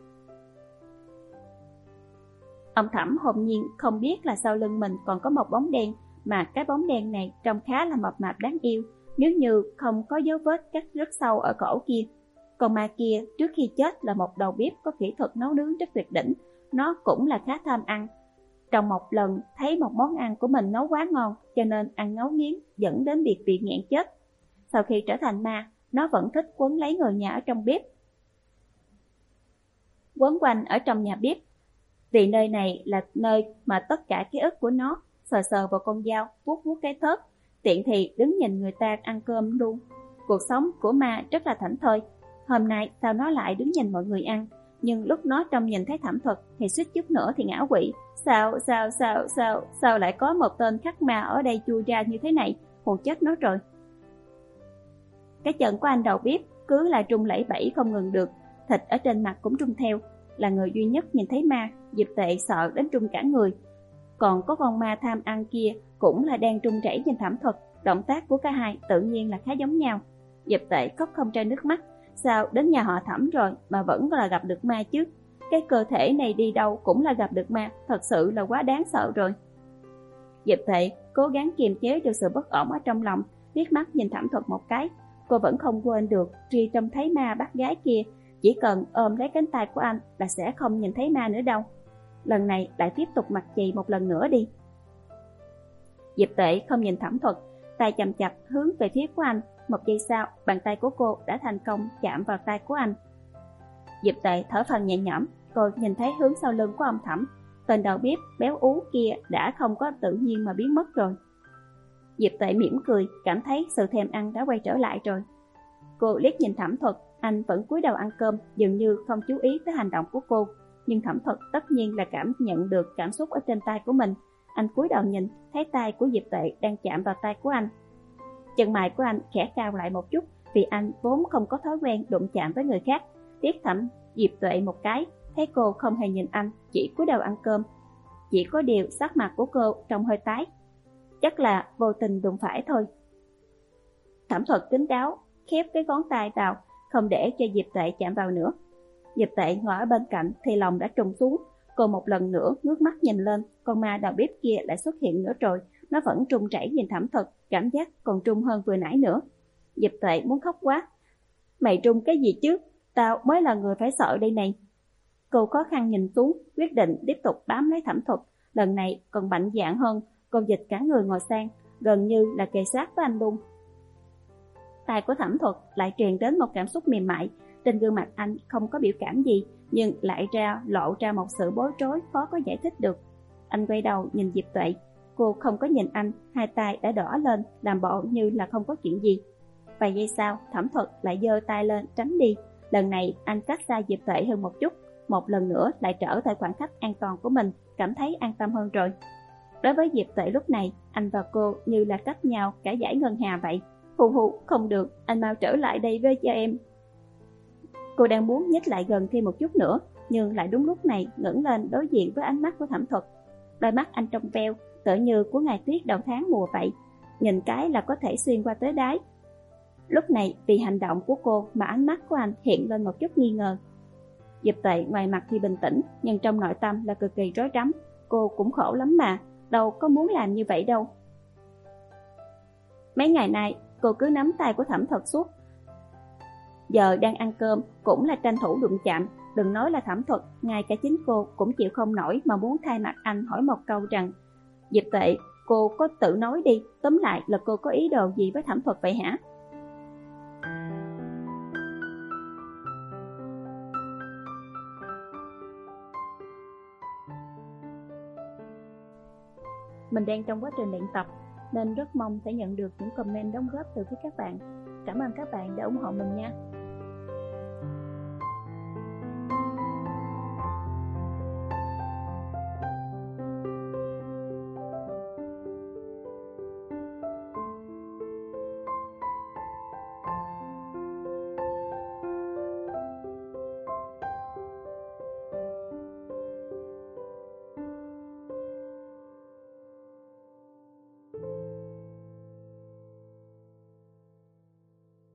Ông Thẩm hồn nhiên không biết là sau lưng mình còn có một bóng đen, mà cái bóng đen này trông khá là mập mạp đáng yêu, nếu như không có dấu vết cắt rất sâu ở cổ kia. Con ma kia trước khi chết là một đầu bếp có kỹ thuật nấu nướng rất tuyệt đỉnh, nó cũng là khá tham ăn. Trong một lần thấy một món ăn của mình nấu quá ngon, cho nên ăn ngấu nghiến dẫn đến việc bị nghẹn chết. Sau khi trở thành ma, nó vẫn thích quấn lấy người nhà ở trong bếp, quấn quanh ở trong nhà bếp, vì nơi này là nơi mà tất cả ký ức của nó. Sờ sờ vào con dao, vuốt vuốt cái thớt, tiện thì đứng nhìn người ta ăn cơm luôn. Cuộc sống của ma rất là thảnh thơi. Hôm nay sao nó lại đứng nhìn mọi người ăn, nhưng lúc nó trông nhìn thấy Thẩm Thuật thì suýt chút nữa thì ngã quỵ. Sao sao sao sao sao lại có một tên khắc ma ở đây chui ra như thế này, hù chết nó rồi. Cái chân của anh đầu bếp cứ là trung lẩy bẩy không ngừng được, thịt ở trên mặt cũng trung theo. Là người duy nhất nhìn thấy ma, Diệp Tuệ sợ đến trung cả người. Còn có con ma tham ăn kia cũng là đang trung chảy nhìn Thẩm Thuật, động tác của cả hai tự nhiên là khá giống nhau. Diệp Tuệ khóc không ra nước mắt. Sao đến nhà họ Thẩm rồi mà vẫn là gặp được ma chứ? Cái cơ thể này đi đâu cũng là gặp được ma, thật sự là quá đáng sợ rồi. Diệp Tuệ cố gắng kiềm chế được sự bất ổn ở trong lòng, liếc mắt nhìn Thẩm Thuật một cái. Cô vẫn không quên được khi trông thấy ma bắt gái kia, chỉ cần ôm lấy cánh tay của anh là sẽ không nhìn thấy ma nữa đâu. Lần này lại tiếp tục mặt chì một lần nữa đi. Diệp Tuệ không nhìn Thẩm Thuật, tay chậm chạp hướng về phía của anh. Một giây sau, bàn tay của cô đã thành công chạm vào tay của anh. Diệp Tuệ thở phào nhẹ nhõm. Cô nhìn thấy hướng sau lưng của ông Thẩm, tên đầu bếp béo ú kia đã không có tự nhiên mà biến mất rồi. Diệp Tuệ mỉm cười, cảm thấy sự thèm ăn đã quay trở lại rồi. Cô liếc nhìn Thẩm Thuật, anh vẫn cúi đầu ăn cơm, dường như không chú ý tới hành động của cô. Nhưng Thẩm Thuật tất nhiên là cảm nhận được cảm xúc ở trên tay của mình. Anh cúi đầu nhìn, thấy tay của Diệp Tuệ đang chạm vào tay của anh. Chân mày của anh khẽ cau lại một chút, vì anh vốn không có thói quen đụng chạm với người khác. Liếc Thẩm Diệp Tuệ một cái, thấy cô không hề nhìn anh, chỉ cúi đầu ăn cơm. Chỉ có điều sắc mặt của cô trông hơi tái, chắc là vô tình đụng phải thôi. Thẩm Thuật kín đáo khép cái ngón tay vào, không để cho Diệp Tuệ chạm vào nữa. Diệp Tuệ ngồi ở bên cạnh thì lòng đã trùng xuống. Cô một lần nữa ngước mắt nhìn lên, con ma đầu bếp kia lại xuất hiện nữa rồi. Nó vẫn trung chảy nhìn Thẩm Thuật, cảm giác còn trung hơn vừa nãy nữa. Diệp Tuệ muốn khóc quá. Mày trung cái gì chứ? Tao mới là người phải sợ đây này. Cô khó khăn nhìn xuống, quyết định tiếp tục bám lấy Thẩm Thuật. Lần này còn mạnh dạn hơn, cô dịch cả người ngồi sang, gần như là kề sát với anh luôn. Tai của Thẩm Thuật lại truyền đến một cảm xúc mềm mại. Trên gương mặt anh không có biểu cảm gì, nhưng lại ra lộ ra một sự bối rối khó có giải thích được. Anh quay đầu nhìn Diệp Tuệ, cô không có nhìn anh, hai tay đã đỏ lên, làm bộ như là không có chuyện gì. Vài giây sau, Thẩm Thuật lại giơ tay lên tránh đi. Lần này anh cách xa Diệp Tuệ hơn một chút, một lần nữa lại trở tại khoảng cách an toàn của mình, cảm thấy an tâm hơn rồi. Đối với Diệp Tuệ lúc này, anh và cô như là cách nhau cả dải ngân hà vậy. Hù hù, không được, anh mau trở lại đây với cho em. Cô đang muốn nhích lại gần thêm một chút nữa, nhưng lại đúng lúc này ngẩng lên đối diện với ánh mắt của Thẩm Thuật. Đôi mắt anh trong veo, tựa như của ngày tuyết đầu tháng mùa vậy, nhìn cái là có thể xuyên qua tới đáy. Lúc này vì hành động của cô mà ánh mắt của anh hiện lên một chút nghi ngờ. Diệp Tuệ ngoài mặt thì bình tĩnh, nhưng trong nội tâm là cực kỳ rối rắm. Cô cũng khổ lắm mà, đâu có muốn làm như vậy đâu. Mấy ngày nay cô cứ nắm tay của Thẩm Thuật suốt. Giờ đang ăn cơm cũng là tranh thủ đụng chạm. Đừng nói là Thẩm Thuật, ngay cả chính cô cũng chịu không nổi mà muốn thay mặt anh hỏi một câu rằng: Diệp Tuệ, cô có tự nói đi, tóm lại là cô có ý đồ gì với Thẩm Thuật vậy hả? Mình đang trong quá trình luyện tập nên rất mong sẽ nhận được những comment đóng góp từ phía các bạn. Cảm ơn các bạn đã ủng hộ mình nha.